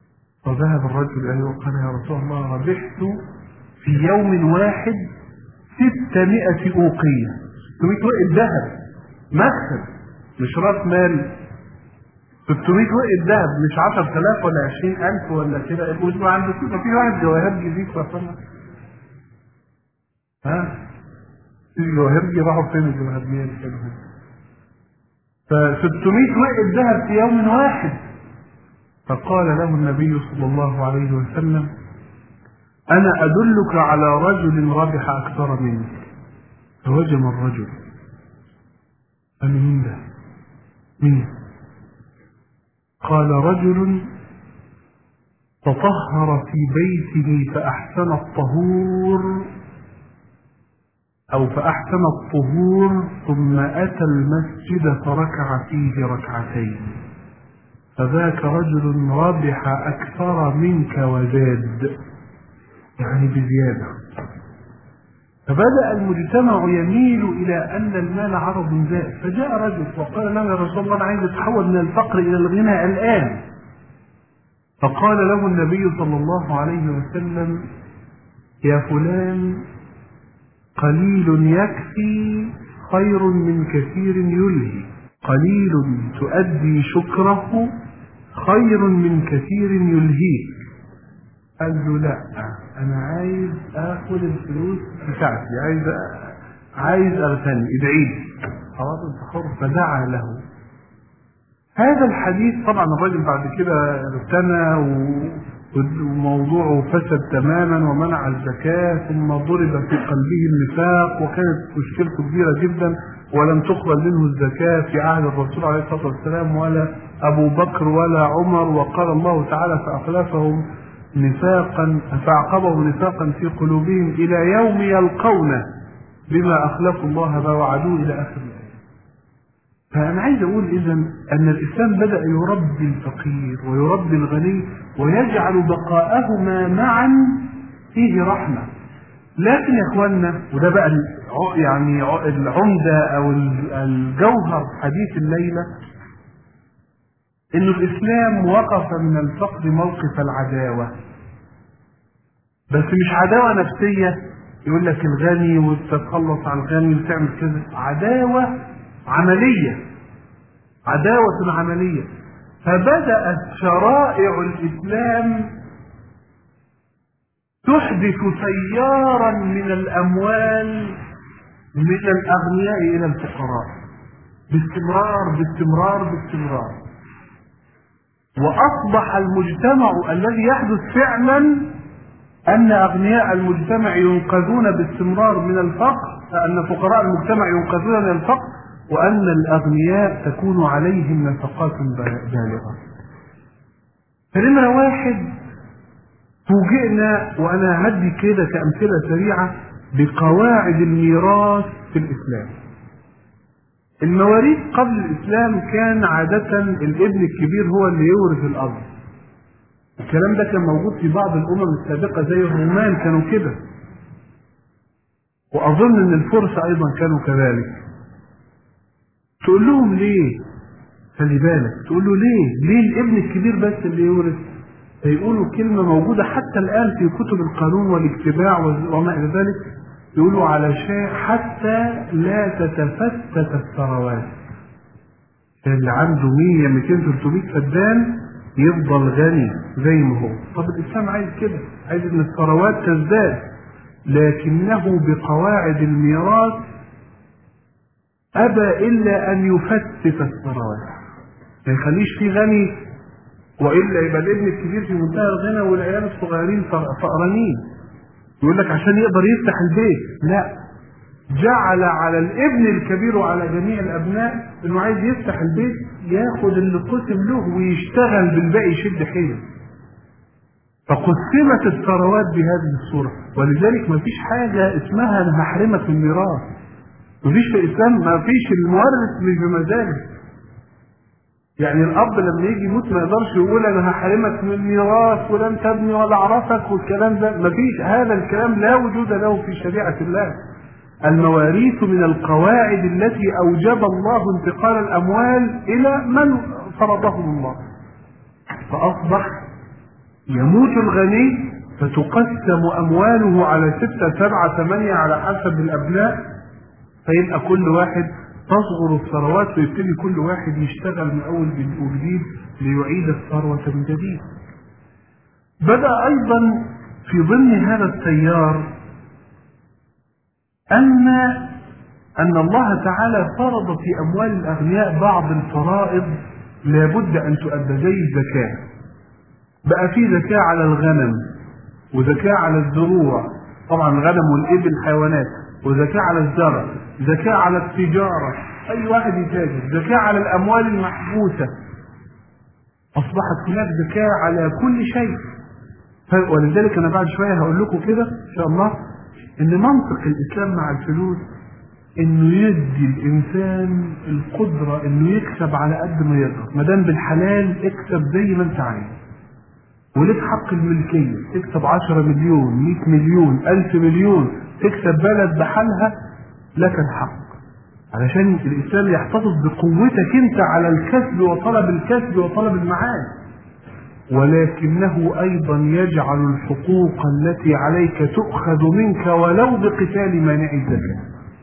فذهب الرجل إليه وقال يا رسول الله ربحت في يوم واحد 600 أوقية، 600 وقت ذهب مكسب، مش راس مال. 600 وقت ذهب، مش 10,000 ولا 20,000 ولا كده. ما عندك ما في واحد جواهر جديد وصلنا؟ ها؟ في جواهر راحوا فين الجواهرجية كده؟ ف 600 وقت ذهب في يوم واحد. فقال له النبي صلى الله عليه وسلم: أنا أدلك على رجل ربح أكثر منك. فوجم الرجل، قال: مين ده؟ مين؟ قال: رجل تطهر في بيته فأحسن الطهور أو فأحسن الطهور ثم أتى المسجد فركع فيه ركعتين، فذاك رجل ربح أكثر منك وزاد، يعني بزيادة. فبدأ المجتمع يميل إلى أن المال عرض زائد. فجاء رجل وقال له: يا رسول الله، أنا عايز أتحول من الفقر إلى الغنى الآن. فقال له النبي صلى الله عليه وسلم: يا فلان، قليل يكفي خير من كثير يلهي، قليل تؤدي شكره خير من كثير يلهيك. قال له: لا، انا عايز اخد الفلوس بتاعتي، عايز اغتني، ادعي لي. خلاص انت حر. فدعا له. هذا الحديث طبعا الرجل بعد كده اغتنى وموضوعه فسد تماما ومنع الزكاة، ثم ضرب في قلبه النفاق، وكانت مشكلته كبيرة جدا، ولم تقبل منه الزكاة في عهد الرسول عليه الصلاة والسلام ولا أبو بكر ولا عمر. وقال الله تعالى: فأخلفهم نفاقا فأعقبهم نفاقا في قلوبهم إلى يوم يلقونه بما أخلفوا الله ما وعدوه، إلى آخر الآية. فأنا عايز أقول إذن أن الإسلام بدأ يربي الفقير ويربي الغني ويجعل بقاءهما معا فيه رحمة. لكن يا إخواننا، وده بقى يعني العمدة أو الجوهر حديث الليلة، إن الإسلام وقف من الفقر موقف العداوة، بس مش عداوة نفسية يقول لك الغني وتتخلص عن الغني وتعمل كذا، عداوة عملية، عداوة عملية. فبدأت شرائع الإسلام تحدث سيارا من الأموال من الأغنياء إلى الفقراء باستمرار باستمرار باستمرار. وأصبح المجتمع الذي يحدث فعلا أن أغنياء المجتمع ينقذون باستمرار من الفقر، أن فقراء المجتمع ينقذون من الفقر، وأن الأغنياء تكون عليهم نفقات بالغة. فنمرة واحد، فوجئنا، وأنا هدي كده كأمثلة سريعة، بقواعد الميراث في الإسلام. المواريث قبل الإسلام كان عادة الابن الكبير هو اللي يورث الأرض. الكلام ده كان موجود في بعض الأمم السابقة زي الرومان، كانوا كده، وأظن أن الفرس أيضا كانوا كذلك. تقول لهم ليه؟ خلي بالك، تقول له ليه الابن الكبير بس اللي يورث؟ فيقولوا كلمة موجودة حتى الآن في كتب القانون والاجتماع وما إلى ذلك، يقولوا علشان حتى لا تتفتت الثروات. اللي عنده 100 200 300 فدان يفضل غني زي ما هو. طب الإسلام عايز كده، عايز ان الثروات تزداد، لكنه بقواعد الميراث أبى إلا أن يفتت الثروات، ما يخليش فيه غني، وإلا يبقى الابن الكبير في منتهى الغنى والعيال الصغيرين فقرانين. يقول لك عشان يقدر يفتح البيت، لا، جعل على الابن الكبير وعلى جميع الأبناء إنه عايز يفتح البيت ياخد اللي قسم له ويشتغل بالباقي يشد حيله. فقسمت الثروات بهذه الصورة، ولذلك ما فيش حاجة اسمها أنا هحرمك من الميراث. ما فيش في الإسلام، ما فيش المورث مش بمزاجه. يعني الأب لما يجي يموت ما يقدرش يقول أنا هحرمك من الميراث ولن تبني ولا أعرفك والكلام ده، ما فيش، هذا الكلام لا وجود له في شريعة الله. المواريث من القواعد التي أوجب الله انتقال الأموال إلى من فرضهم الله. فأصبح يموت الغني فتقسم أمواله على 6 7 8 على حسب الأبناء، فيبقى كل واحد تصغر الثروات ويبتدي كل واحد يشتغل من أول وجديد ليعيد الثروة من جديد. بدأ أيضا في ضمن هذا التيار أن الله تعالى فرض في أموال الأغنياء بعض الفرائض لابد أن تؤدى زي الزكاة. بقى في زكاة على الغنم، وزكاة على الزروع، طبعا الغنم والإبل حيوانات، وزكاة على الزرع، زكاة على التجارة، أي واحد يتاجر، زكاة على الأموال المحبوسة. أصبحت هناك زكاة على كل شيء. ولذلك أنا بعد شوية هقول لكم كده إن شاء الله إن منطق الإسلام مع الفلوس إنه يدي الإنسان القدرة إنه يكسب على قد ما يقدر، ما دام بالحلال اكسب زي ما أنت عايز. ولك حق الملكية، تكسب 10 مليون 100 مليون 1000 مليون، تكسب بلد بحالها، لك الحق، علشان الإسلام يحتفظ بقوتك أنت على الكسب وطلب الكسب وطلب المعاش. ولكنه أيضا يجعل الحقوق التي عليك تؤخذ منك ولو بقتال مانع الزكاة.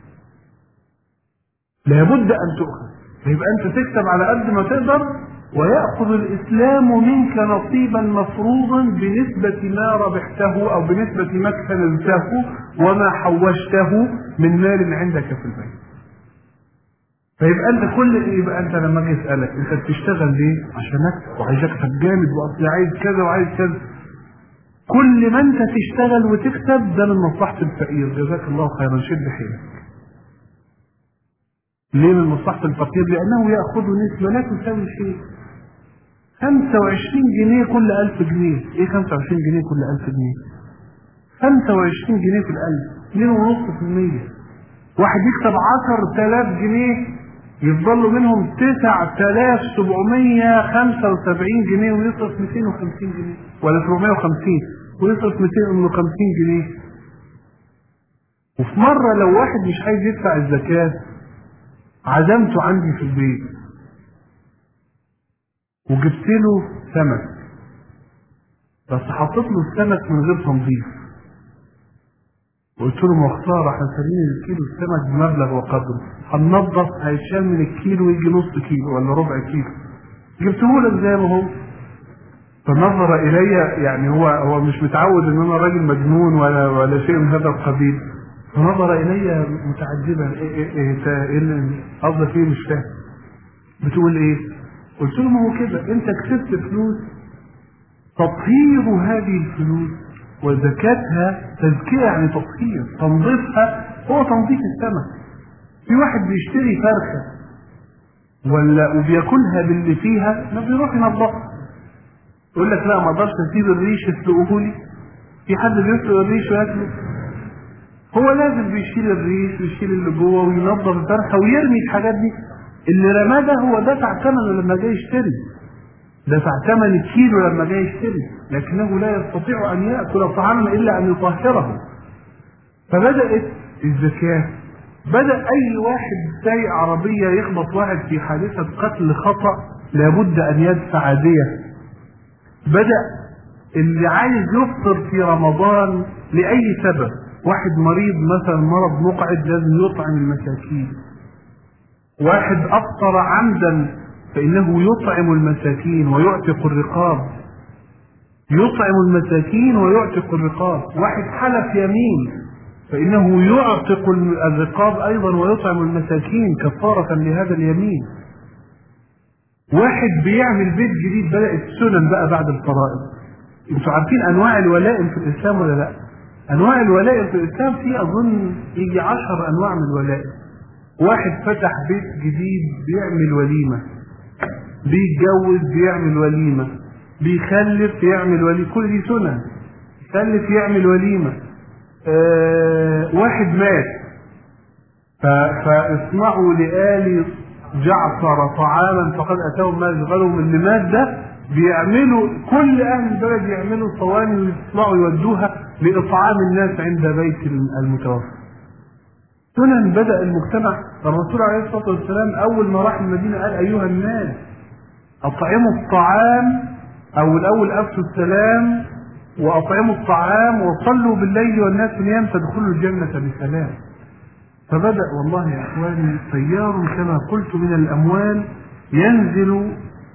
لابد أن تؤخذ، فيبقى أنت تكسب على قد ما تقدر، ويأخذ الإسلام منك نصيبا مفروضا بنسبة ما ربحته أو بنسبة ما اكتنزته وما حوشته من مال عندك في البيت. فيبقى أنت لما أجي أسألك أنت بتشتغل ليه؟ عشان أكسب، وعايز أكسب جامد، وأصلي عايز كذا وعايز كذا. كل ما أنت تشتغل وتكسب ده من مصلحة الفقير، جزاك الله خيرا، شد حيلك. ليه من مصلحة الفقير؟ لأنه يأخذ نسبة لا تساوي شيء. 25 جنيه كل 1000 جنيه، إيه 25 جنيه كل 1000 جنيه؟ 25 جنيه في ال1000، 2.5%. واحد يكسب 10,000 جنيه يفضل له منهم 9,775 جنيه ويصرف 250 جنيه ولا 750 ويصرف 250 جنيه. وفي مرة لو واحد مش عايز يدفع الزكاة عزمته عندي في البيت وجبت له سمك، بس حطيت له السمك من غير تنظيف، وقلت له مختار احنا سالين الكيلو السمك بمبلغ وقدره، هننضف هيشال من الكيلو يجي نص كيلو ولا ربع كيلو، جبته لك زي ما هو. فنظر الي، يعني هو مش متعود ان انا راجل مجنون ولا شيء من هذا القبيل، فنظر الي متعجبا، ايه قصدك ايه؟ مش فاهم، بتقول ايه؟ قلت له ما هو كده، انت كسبت فلوس، تطهير هذه الفلوس وزكاتها تزكية، يعني تطهير، تنظيفها هو تنظيف السمك. في واحد بيشتري فرخة وبياكلها باللي فيها ما بيروح ينظفها، يقول لك لا ما اقدرش اسيب الريش يسلقوه لي. في حد بيسلق الريش وياكله؟ هو لازم بيشيل الريش ويشيل اللي جوه وينظف الفرخة ويرمي الحاجات دي. اللي رماه ده هو دفع ثمنه لما جاي يشتري، دفع ثمن الكيلو لما جاي يشتري، لكنه لا يستطيع ان ياكل طعاما الا ان يطهره. فبدات الزكاه، بدا اي واحد سايق عربيه يخبط واحد في حادثه قتل خطا لابد ان يدفع ديه. بدا اللي عايز يفطر في رمضان لاي سبب، واحد مريض مثلا مرض مقعد لازم يطعم المساكين، واحد افطر عمدا فإنه يطعم المساكين ويعتق الرقاب، يطعم المساكين ويعتق الرقاب. واحد حلف يمين فإنه يعتق الرقاب أيضا ويطعم المساكين كفارة لهذا اليمين. واحد بيعمل بيت جديد، بدأت السنن بقى بعد الفرائض. انتوا عارفين أنواع الولائم في الإسلام ولا لا؟ أنواع الولائم في الإسلام في أظن يجي 10 أنواع من الولائم. واحد فتح بيت جديد بيعمل وليمة، بيتجوز بيعمل وليمة، بيخلف يعمل وليمة، كل دي سنن. يخلف يعمل وليمة. واحد مات فاصنعوا لآل جعفر طعاما فقد أتاهم ما يشغلهم. اللي مات ده بيعملوا، كل أهل البلد يعملوا صواني ويطلعوا يودوها لإطعام الناس عند بيت المتوفى. سنن بدأ المجتمع. الرسول عليه الصلاة والسلام أول ما راح المدينة قال أيها الناس أطعموا الطعام، أو الأول أفشوا السلام وأطعموا الطعام وصلوا بالليل والناس نيام تدخلوا الجنة بسلام. فبدأ والله يا إخواني تيار كما قلت من الأموال ينزل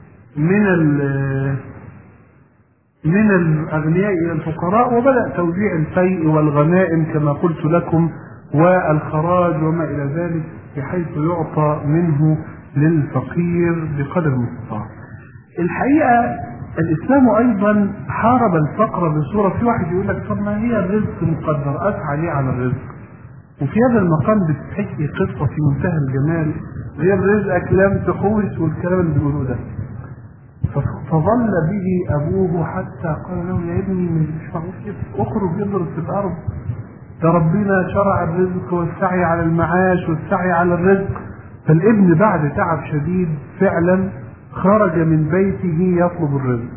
من الأغنياء إلى الفقراء، وبدأ توزيع الفيء والغنائم كما قلت لكم والخراج وما إلى ذلك، بحيث يعطى منه للفقير بقدر المستطاع. الحقيقة الإسلام أيضا حارب الفقر بصورة، في واحد يقول لك طب ما هي الرزق مقدر، أسعى ليه على الرزق؟ وفي هذا المقام بتحكي قصة في منتهى الجمال، غير رزقك لم تحوش والكلام اللي بيقولوه ده. فظل به أبوه حتى قال له يا ابني مش معقول كده، اخرج اضرب في الأرض، ده ربنا شرع الرزق والسعي على المعاش والسعي على الرزق. فالابن بعد تعب شديد فعلا خرج من بيته يطلب الرزق،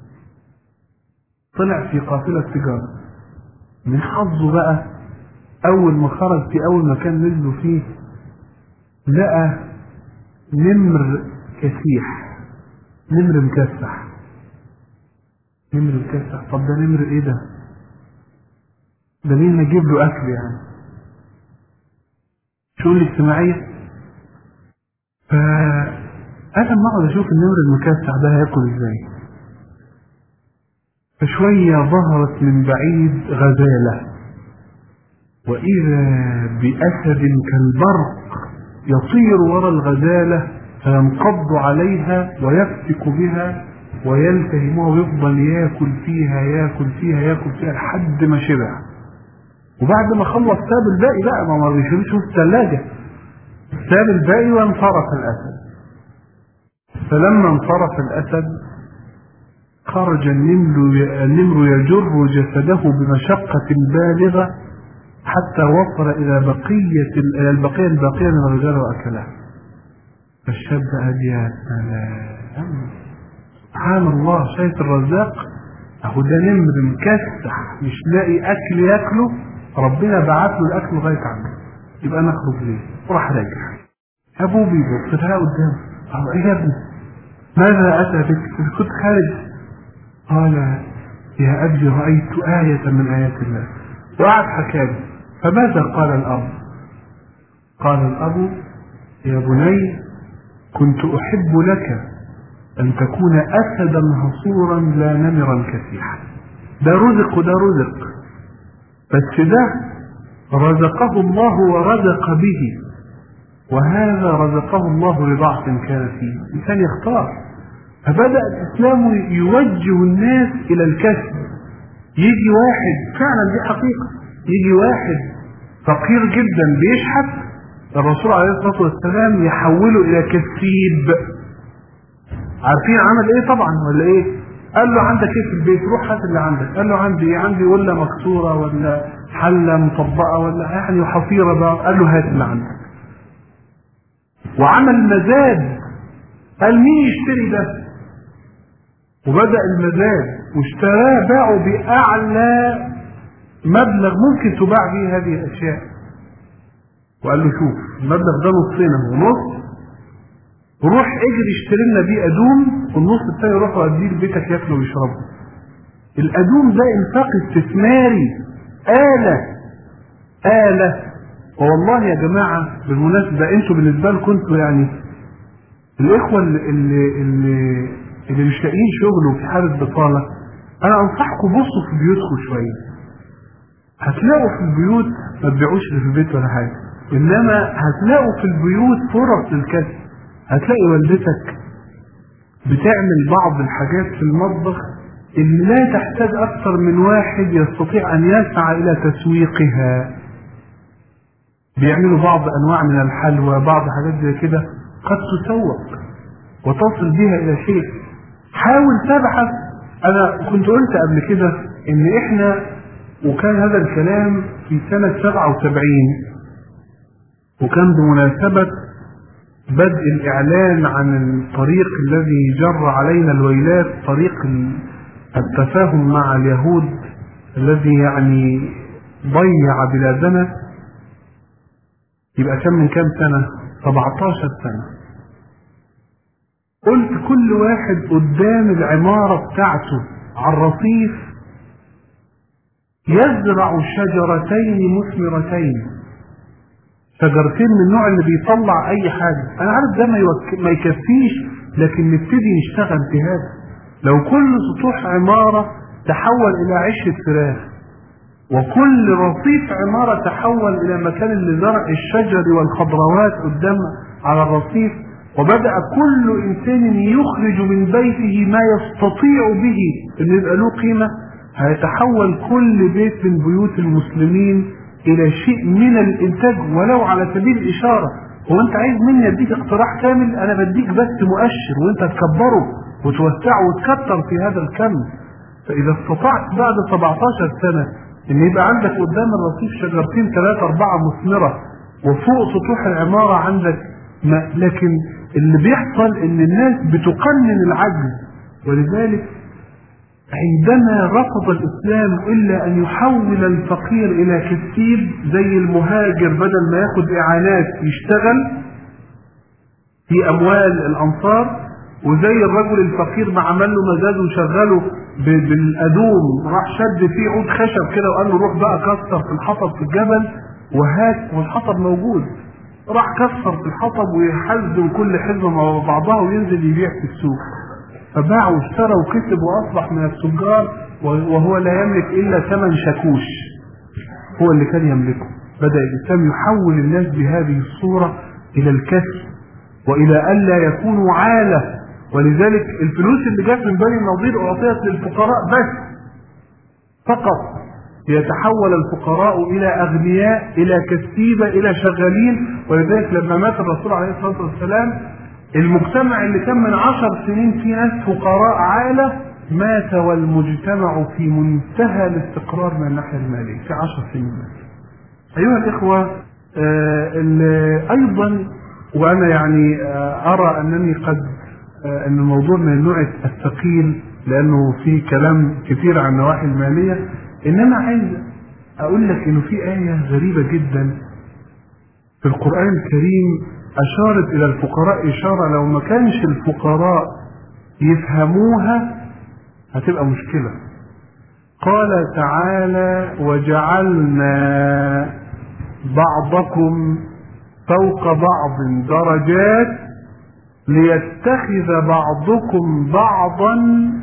طلع في قافلة تجارة. من حظه بقى أول ما خرج في أول مكان نزلوا فيه لقى نمر كسيح، نمر مكسح. نمر مكسح، طب ده نمر ايه ده؟ ده مين نجيب له اكل يعني؟ شؤون الاجتماعية. فأنا لما اقعد اشوف النمر المكسح ده هياكل ازاي؟ فشوية ظهرت من بعيد غزالة، وإذا بأسد كالبرق يطير وراء الغزالة فينقض عليها ويفتك بها ويلتهمها ويفضل ياكل فيها ياكل فيها ياكل فيها لحد ما شبع. وبعد ما خلص ساب الباقي بقى، ما بيشيلوش في الثلاجة، ساب الباقي وانصرف الأسد. فلما انصرف الأسد خرج النمر يجر جسده بمشقة بالغة حتى وصل إلى البقية الباقية من الرجال وأكلها. فالشاب قال يا سلام، سبحان الله، شايف الرزاق اهو ده نمر مكسح مش لاقي اكل ياكله، ربنا بعت له الاكل لغايه عنده، يبقى نخرج ليه؟ وراح راجع. ابوه بيبص لها قدامه، قال ايه يا ابني؟ ماذا اتى بك؟ كنت خارج؟ قال يا ابي رايت آية من آيات الله، وقعد حكى. فماذا قال الاب؟ قال الاب يا بني كنت احب لك أن تكون أسدا هصورا لا نمرا كسيحا. ده رزق وده رزق، بس ده رزقه الله ورزق به، وهذا رزقه الله لضعف كان فيه، الإنسان يختار. فبدأ الإسلام يوجه الناس إلى الكسب. يجي واحد فعلا، دي حقيقة، يجي واحد فقير جدا بيشحت، الرسول عليه الصلاة والسلام يحوله إلى كسيب. عارفين عمل ايه طبعا ولا ايه؟ قال له عندك ايه في البيت؟ روح هات اللي عندك. قال له عندي ايه؟ عندي ولا مكسوره ولا حله مطبقه ولا يعني حصيره بقى. قال له هات اللي عندك. وعمل مزاد، قال مين يشتري ده؟ وبدأ المزاد واشتراه، باعه بأعلى مبلغ ممكن تباع به هذه الأشياء. وقال له شوف المبلغ ده نصين ونص، وروح اجري اشتري لنا بيه ادوم، والنص الثاني روح واديه لبيتك ياكلوا ويشربوا. الادوم ده انفاق استثماري، آلة. والله يا جماعة بالمناسبة انتوا بالنسبة لكم انتوا يعني الاخوة اللي مش لاقيين شغل وفي حالة بطالة، انا انصحكم بصوا في بيوتكم شوية. هتلاقوا في البيوت، ما تبيعوش اللي في البيت ولا حاجة، انما هتلاقوا في البيوت فرص للكسب. هتلاقي والدتك بتعمل بعض الحاجات في المطبخ اللي لا تحتاج أكثر من واحد يستطيع أن يسعى إلى تسويقها. بيعملوا بعض أنواع من الحلوى، بعض حاجات زي كده قد تسوق وتصل بها إلى شيء. حاول تبحث. أنا كنت قلت قبل كده إن إحنا، وكان هذا الكلام في سنة 77، وكان بمناسبة بدء الإعلان عن الطريق الذي جر علينا الويلات، طريق التفاهم مع اليهود الذي يعني ضيع بلادنا. يبقى كم من كام سنة؟ 17 سنة. قلت كل واحد قدام العمارة بتاعته على الرصيف يزرع شجرتين مثمرتين، شجرتين من النوع اللي بيطلع اي حاجة. انا عارف ده ما يكفيش، لكن نبتدي نشتغل في هذا. لو كل سطوح عمارة تحول الى عشة فراخ، وكل رصيف عمارة تحول الى مكان لزرع الشجر والخضروات قدام على الرصيف، وبدأ كل انسان يخرج من بيته ما يستطيع به ان يبقى له قيمة، هيتحول كل بيت من بيوت المسلمين الى شيء من الانتاج ولو على سبيل الاشارة. هو انت عايز مني اديك اقتراح كامل؟ انا بديك بس مؤشر وانت تكبره وتوسعه وتكتر في هذا الكم. فاذا استطعت بعد 17 سنة ان يبقى عندك قدام الرصيف شجرتين 3 4 مثمرة، وفوق سطوح العمارة عندك لكن اللي بيحصل ان الناس بتقنن العجز. ولذلك عندما رفض الإسلام إلا أن يحول الفقير إلى كسيب، زي المهاجر بدل ما ياخد إعانات يشتغل في أموال الأنصار، وزي الرجل الفقير ما عمل له مزاد وشغله بالأدوم، راح شد فيه عود خشب كده وقال له روح بقى كسر في الحطب في الجبل وهات، والحطب موجود، راح كسر في الحطب ويحزم كل حزمة مع بعضها وينزل يبيع في السوق، فباع واشترى وكسب واصبح من التجار، وهو لا يملك الا ثمن شاكوش هو اللي كان يملكه. بدأ الاسلام يحول الناس بهذه الصورة الى الكسب والى الا يكونوا عالة. ولذلك الفلوس اللي جت من بني النضير اعطيت للفقراء بس فقط، ليتحول الفقراء الى اغنياء، الى كسيبة، الى شغالين. ولذلك لما مات الرسول عليه الصلاة والسلام، المجتمع اللي كان من 10 سنين فيه ناس فقراء عالة مات والمجتمع في منتهى الاستقرار من الناحية المالية في 10 سنين. أيها الإخوة، أيضا وأنا يعني أرى أنني قد أن الموضوع من النوع الثقيل لأنه فيه كلام كثير عن النواحي المالية، إنما عايز أقول لك إنه في آية غريبة جدا في القرآن الكريم أشارت إلى الفقراء إشارة لو ما كانش الفقراء يفهموها هتبقى مشكلة. قال تعالى: وجعلنا بعضكم فوق بعض درجات ليتخذ بعضكم بعضا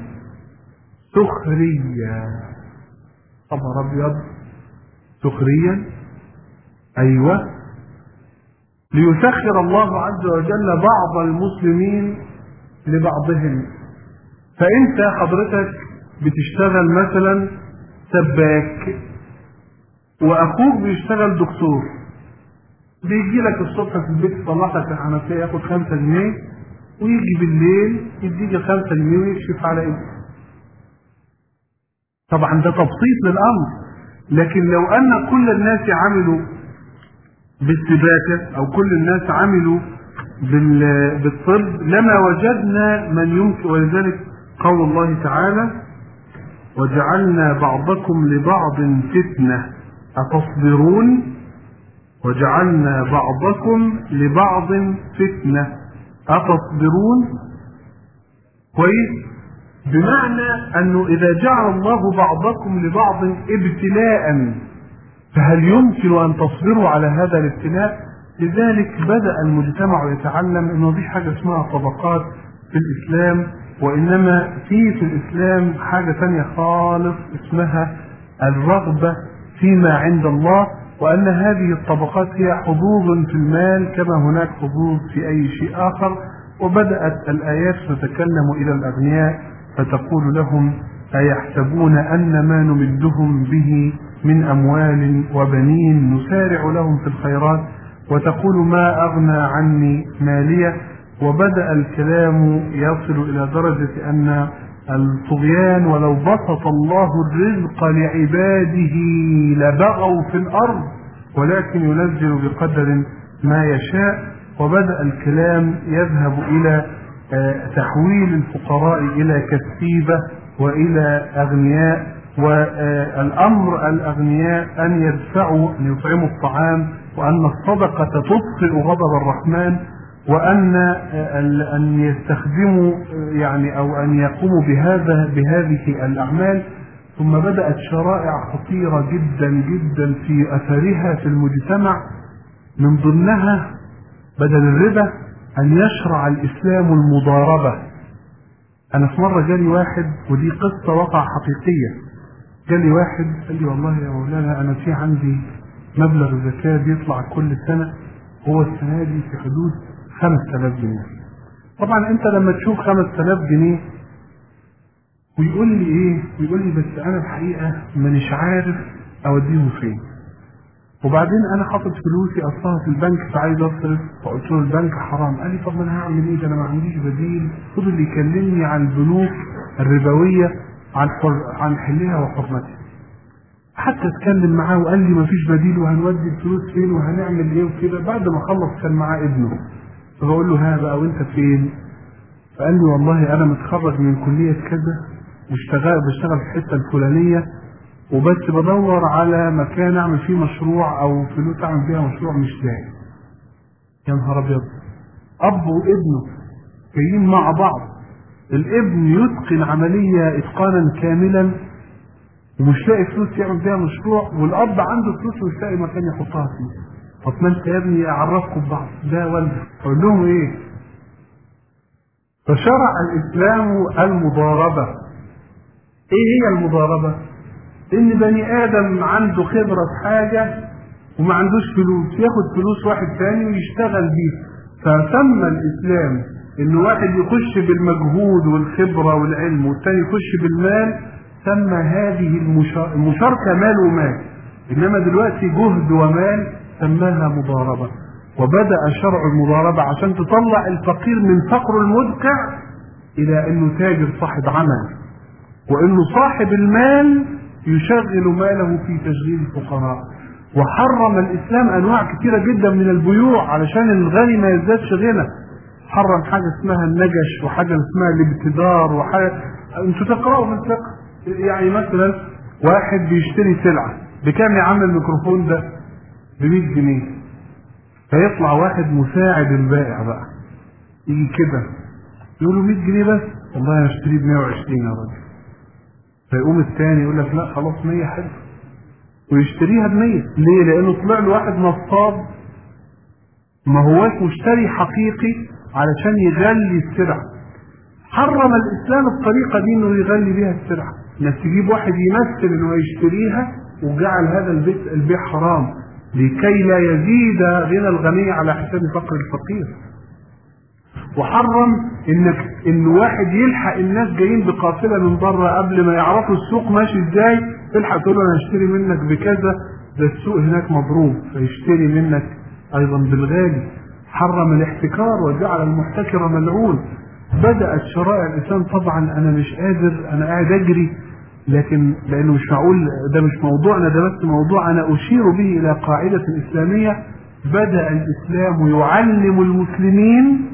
سخريا. خبر أبيض، سخريا، أيوة، ليسخر الله عز وجل بعض المسلمين لبعضهم. فانت حضرتك بتشتغل مثلا سباك واخوك بيشتغل دكتور، بيجي لك الصبح في البيت يصلح لك الحنفيه ياخد 5 جنيه، ويجي بالليل يديك 5 جنيه ويكشف على ايه. طبعا ده تبسيط للامر، لكن لو ان كل الناس عملوا بالسباكة أو كل الناس عملوا بالطب لما وجدنا من يمكن. ولذلك قول الله تعالى: وجعلنا بعضكم لبعض فتنة أتصبرون. وجعلنا بعضكم لبعض فتنة أتصبرون. كويس، بمعنى أنه إذا جعل الله بعضكم لبعض ابتلاء فهل يمكن أن تصبروا على هذا الابتلاء؟ لذلك بدأ المجتمع يتعلم أنه دي حاجة اسمها طبقات في الإسلام، وإنما في الإسلام حاجة ثانية خالص اسمها الرغبة فيما عند الله، وأن هذه الطبقات هي حظوظ في المال كما هناك حظوظ في أي شيء آخر. وبدأت الآيات تتكلم إلى الأغنياء فتقول لهم: أيحسبون أن ما نمدهم به من أموال وبنين نسارع لهم في الخيرات، وتقول: ما أغنى عني مالية. وبدأ الكلام يصل إلى درجة أن الطغيان ولو بسط الله الرزق لعباده لبغوا في الأرض، ولكن ينزل بقدر ما يشاء. وبدأ الكلام يذهب إلى تحويل الفقراء إلى كسيبة وإلى أغنياء، والأمر الأغنياء أن يدفعوا أن يطعموا الطعام، وأن الصدقة تطفئ غضب الرحمن، وأن يستخدموا يعني أو أن يقوموا بهذه الأعمال. ثم بدأت شرائع خطيرة جدا جدا في أثرها في المجتمع، من ضمنها بدل الربا أن يشرع الإسلام المضاربة. أنا في مرة جالي واحد، ودي قصة وقع حقيقية، جالي واحد قال لي والله يا مولانا أنا في عندي مبلغ زكاة بيطلع كل سنة، هو السنة دي في حدود 5000 جنيه. طبعا أنت لما تشوف 5000 جنيه ويقول لي إيه؟ ويقول لي بس أنا الحقيقة مانيش عارف أوديهم فين، وبعدين أنا حاطط فلوسي أصلها في البنك فعايز أصرف، فقلت له البنك حرام. قال لي طب أنا هعمل إيه؟ ده أنا ما عنديش بديل. فضل يكلمني عن البنوك الربوية، عن حلها وحرمتها. حتى اتكلم معاه وقال لي مفيش بديل وهنودي الفلوس فين وهنعمل ايه وكده. بعد ما خلص كان معاه ابنه، فبقول له ها بقى وانت فين؟ فقال لي والله انا متخرج من كلية كذا بشتغل في الحتة الفلانية، وبس بدور على مكان اعمل فيه مشروع او فلوس اعمل فيها مشروع مش لاقي. يا نهار ابيض، اب وابنه جايين مع بعض، الابن يتقن عملية اتقانا كاملا ومش لاقي فلوس يعمل بيها مشروع، والاب عنده فلوس ومش لاقي مكان يحطها فيه. طب ما انت يا ابني اعرفكم ببعض، ده والده. اقول لهم ايه؟ فشرع الاسلام المضاربه. ايه هي المضاربه؟ ان بني ادم عنده خبره في حاجه وما عندوش فلوس، ياخد فلوس واحد ثاني ويشتغل بيها. فسمى الاسلام ان واحد يخش بالمجهود والخبره والعلم والثاني يخش بالمال، سمى هذه المشاركة مال ومال، إنما دلوقتي جهد ومال سماها مضاربة. وبدأ شرع المضاربة عشان تطلع الفقير من فقره المدقع إلى أنه تاجر صاحب عمل، وأنه صاحب المال يشغل ماله في تشغيل الفقراء. وحرم الإسلام أنواع كثيرة جدا من البيوع علشان الغني ما يزدادش غنى. حرم حاجة اسمها النجش، وحاجة اسمها الابتدار، وحاجة انتوا تقرأوا في الفقه. يعني مثلا واحد بيشتري سلعة بكام يا عم الميكروفون ده؟ ب100 جنيه. فيطلع واحد مساعد البائع بقى يجي كده يقول له 100 جنيه بس، والله انا اشتري ب120 يا راجل. فيقوم الثاني يقول لك لا خلاص 100 حلو، ويشتريها ب100. ليه؟ لانه طلع له واحد نصاب ما هواش مشتري حقيقي علشان يغلي السلعة. حرم الاسلام الطريقة دي انه يغلي بيها السلعة، انك تجيب واحد يمثل انه يشتريها، وجعل هذا البيع حرام لكي لا يزيد غنى الغني على حساب فقر الفقير. وحرم ان واحد يلحق الناس جايين بقافله من بره قبل ما يعرفوا السوق ماشي ازاي، تلحق تقول له انا اشتري منك بكذا، ده السوق هناك مضروب، فيشتري منك ايضا بالغالي. حرم الاحتكار وجعل المحتكر ملعون. بدأت شرائع الإسلام، طبعا أنا مش قادر، أنا قاعد أجري، لكن لأنه مش معقول، ده مش موضوعنا، ده بس موضوع أنا أشير به إلى قاعدة إسلامية. بدأ الإسلام يعلم المسلمين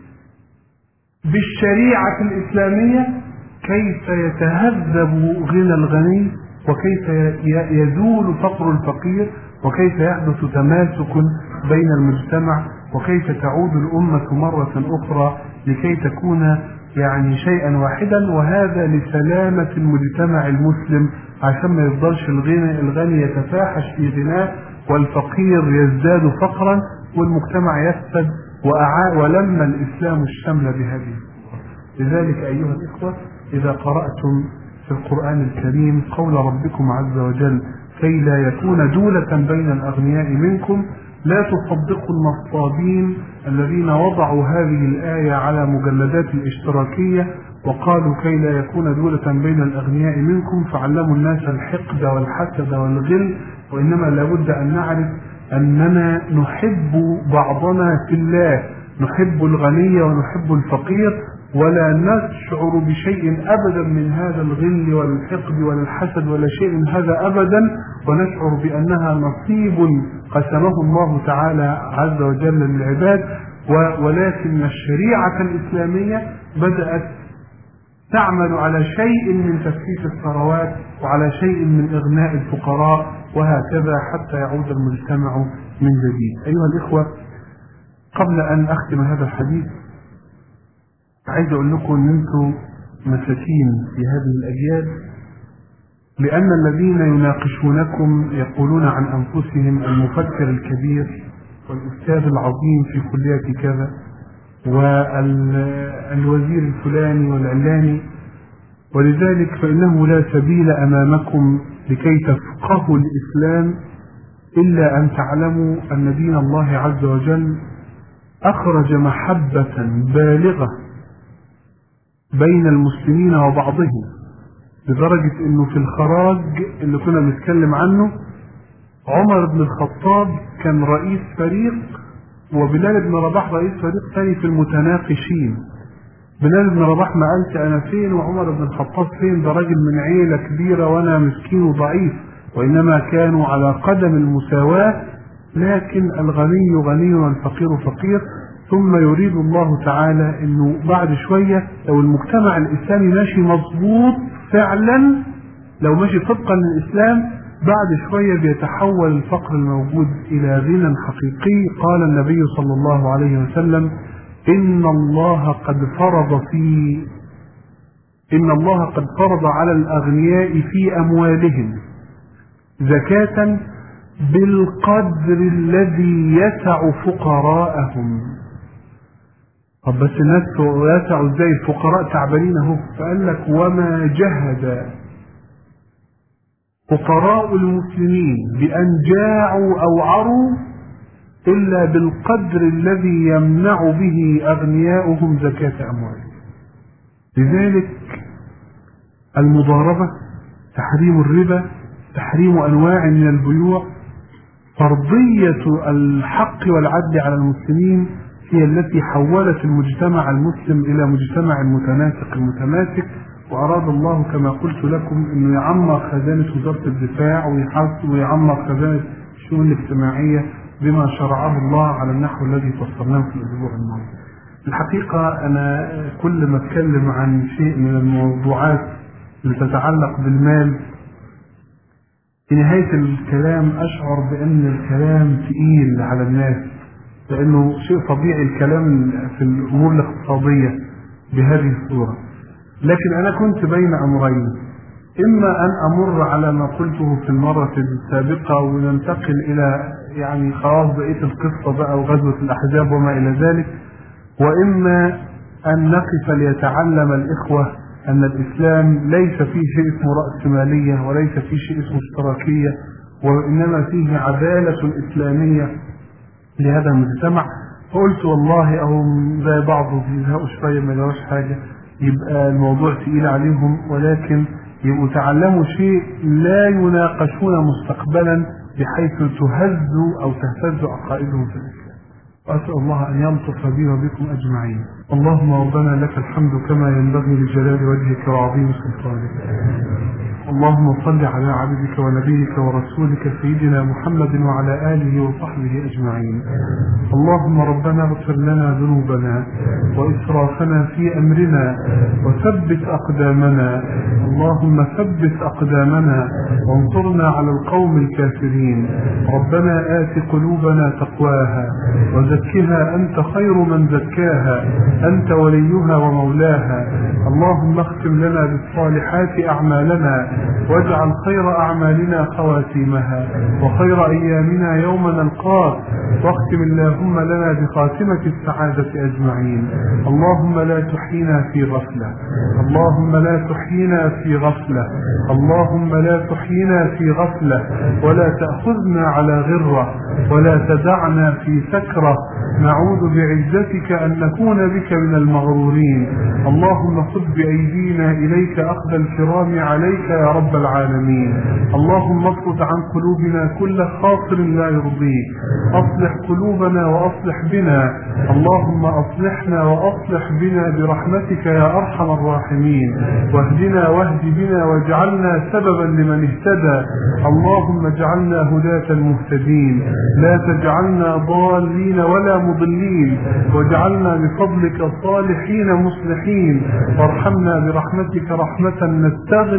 بالشريعة الإسلامية كيف يتهذب غنى الغني، وكيف يزول فقر الفقير، وكيف يحدث تماسك بين المجتمع، وكيف تعود الأمة مرة أخرى لكي تكون يعني شيئا واحدا. وهذا لسلامة المجتمع المسلم، عشان ما يفضلش الغني يتفاحش في غناه والفقير يزداد فقرا والمجتمع يفسد. ولما الإسلام الشمل بهذه. لذلك أيها الإخوة، إذا قرأتم في القرآن الكريم قول ربكم عز وجل كي لا يكون دولة بين الأغنياء منكم، لا تصدقوا النصابين الذين وضعوا هذه الآية على مجلدات الاشتراكية وقالوا كي لا يكون دولة بين الأغنياء منكم، فعلموا الناس الحقد والحسد والغل. وإنما لابد أن نعرف أننا نحب بعضنا في الله، نحب الغني ونحب الفقير، ولا نشعر بشيء أبدا من هذا الغل والحقد ولا الحسد ولا شيء من هذا أبدا، ونشعر بأنها نصيب قسمه الله تعالى عز وجل للعباد. ولكن الشريعة الإسلامية بدأت تعمل على شيء من تفكيك الثروات وعلى شيء من إغناء الفقراء، وهكذا حتى يعود المجتمع من جديد. أيها الإخوة، قبل أن أختم هذا الحديث عايز أقول لكم أن أنتم مساكين في هذه الأجيال، لأن الذين يناقشونكم يقولون عن أنفسهم المفكر الكبير والأستاذ العظيم في كلية كذا والوزير الفلاني والعلاني، ولذلك فإنه لا سبيل أمامكم لكي تفقهوا الإسلام إلا أن تعلموا أن دين الله عز وجل أخرج محبة بالغة بين المسلمين وبعضهم، لدرجة أنه في الخراج اللي كنا بنتكلم عنه عمر بن الخطاب كان رئيس فريق وبلال بن رباح رئيس فريق ثاني في المتناقشين. بلال بن رباح ما قالش أنا فين وعمر بن الخطاب فين، ده راجل من عيلة كبيرة وأنا مسكين وضعيف، وإنما كانوا على قدم المساواة، لكن الغني غني والفقير فقير. ثم يريد الله تعالى أنه بعد شوية لو المجتمع الإسلامي ماشي مضبوط فعلا، لو ماشي طبقا للإسلام، بعد شوية بيتحول الفقر الموجود إلى غنى حقيقي. قال النبي صلى الله عليه وسلم إن الله قد فرض على الأغنياء في أموالهم زكاة بالقدر الذي يسع فقراءهم. طب بس الناس يسع ازاي؟ الفقراء تعبانين اهو. فقال لك وما جهد فقراء المسلمين بأن جاعوا أو عروا إلا بالقدر الذي يمنع به أغنياؤهم زكاة أموالهم. لذلك المضاربة، تحريم الربا، تحريم أنواع من البيوع، فرضية الحق والعدل على المسلمين هي التي حولت المجتمع المسلم إلى مجتمع متناسق متماسك. وأراد الله كما قلت لكم أنه يعمر خزانة وزارة الدفاع ويعمر خزانة الشؤون الاجتماعية بما شرعه الله على النحو الذي فصلناه في الأسبوع الماضي. الحقيقة أنا كل ما أتكلم عن شيء من الموضوعات اللي تتعلق بالمال في نهاية الكلام أشعر بأن الكلام ثقيل على الناس، لأنه شيء طبيعي الكلام في الأمور الاقتصادية بهذه الصورة. لكن أنا كنت بين أمرين، إما أن أمر على ما قلته في المرة السابقة وننتقل إلى يعني خلاص بقية القصة بقى وغزوة الأحزاب وما إلى ذلك، وإما أن نقف ليتعلم الإخوة أن الإسلام ليس فيه شيء اسمه رأسمالية وليس فيه شيء اسمه اشتراكية، وإنما فيه عدالة إسلامية لهذا المجتمع. فقلت والله أهم زي بعضهم يزهقوا شوية ما يدروش حاجة، يبقى الموضوع تقيل عليهم، ولكن يبقوا تعلموا شيء لا يناقشون مستقبلا بحيث تهز أو تهتز عقائدهم في الإسلام. وأسأل الله أن يلطف بي وبكم أجمعين. اللهم ربنا لك الحمد كما ينبغي لجلال وجهك وعظيم سلطانك. اللهم صل على عبدك ونبيك ورسولك سيدنا محمد وعلى آله وصحبه أجمعين. اللهم ربنا اغفر لنا ذنوبنا وإسرافنا في أمرنا وثبت أقدامنا. اللهم ثبت أقدامنا وانصرنا على القوم الكافرين. ربنا آت قلوبنا تقواها وزكها أنت خير من زكاها، أنت وليها ومولاها. اللهم اختم لنا بالصالحات أعمالنا واجعل خير أعمالنا خواتيمها وخير أيامنا يوم نلقاك، واختم اللهم لنا بخاتمة السعادة أجمعين. اللهم لا تحينا في غفلة، اللهم لا تحينا في غفلة، اللهم لا تحينا في غفلة، ولا تأخذنا على غرة، ولا تدعنا في سكرة نعوذ بعزتك أن نكون بك من المغرورين. اللهم خذ بأيدينا إليك أخذ الكرام عليك يا رب العالمين. اللهم اصرف عن قلوبنا كل خاطر لا يرضيك، أصلح قلوبنا وأصلح بنا. اللهم أصلحنا وأصلح بنا برحمتك يا أرحم الراحمين، واهدنا واهد بنا واجعلنا سببا لمن اهتدى. اللهم اجعلنا هداة مهتدين، لا تجعلنا ضالين ولا مضلين، واجعلنا بفضلك صالحين مصلحين، وارحمنا برحمتك رحمة نستغني بها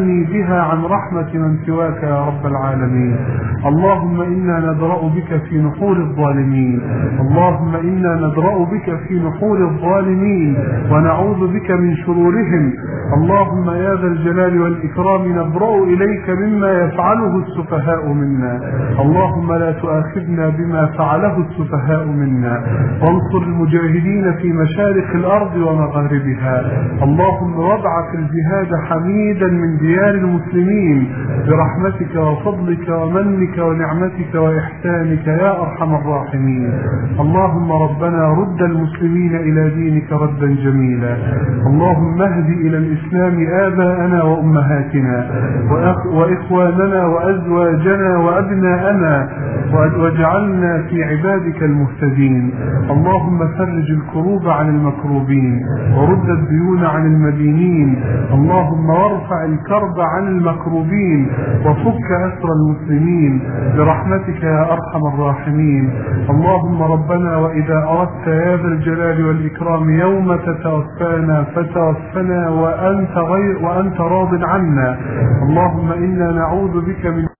بها عن رحمة من سواك يا رب العالمين. اللهم إنا ندرأ بك في نحور الظالمين، اللهم إنا ندرأ بك في نحور الظالمين ونعوذ بك من شرورهم. اللهم يا ذا الجلال والإكرام نبرأ إليك مما يفعله السفهاء منا، اللهم لا تؤاخذنا بما فعله السفهاء منا، وانصر المجاهدين في مشارق الأرض ومغاربها. اللهم وابعث الجهاد حميدا من ديار المسلمين برحمتك وفضلك ومنك ونعمتك وإحسانك يا أرحم الراحمين. اللهم ربنا رد المسلمين إلى دينك ردا جميلا. اللهم اهد إلى الإسلام آباءنا وأمهاتنا وإخواننا وأزواجنا وأبناءنا واجعلنا في عبادك المهتدين. اللهم فرج الكروب عن المكروبين ورد الديون عن المدينين. اللهم وارفع الكرب عن المكروبين وفك أسر المسلمين برحمتك يا أرحم الراحمين. اللهم ربنا وإذا أردت يا ذا الجلال والإكرام يوم تتوفانا فتوفنا وأنت راض عنا. اللهم إنا نعوذ بك من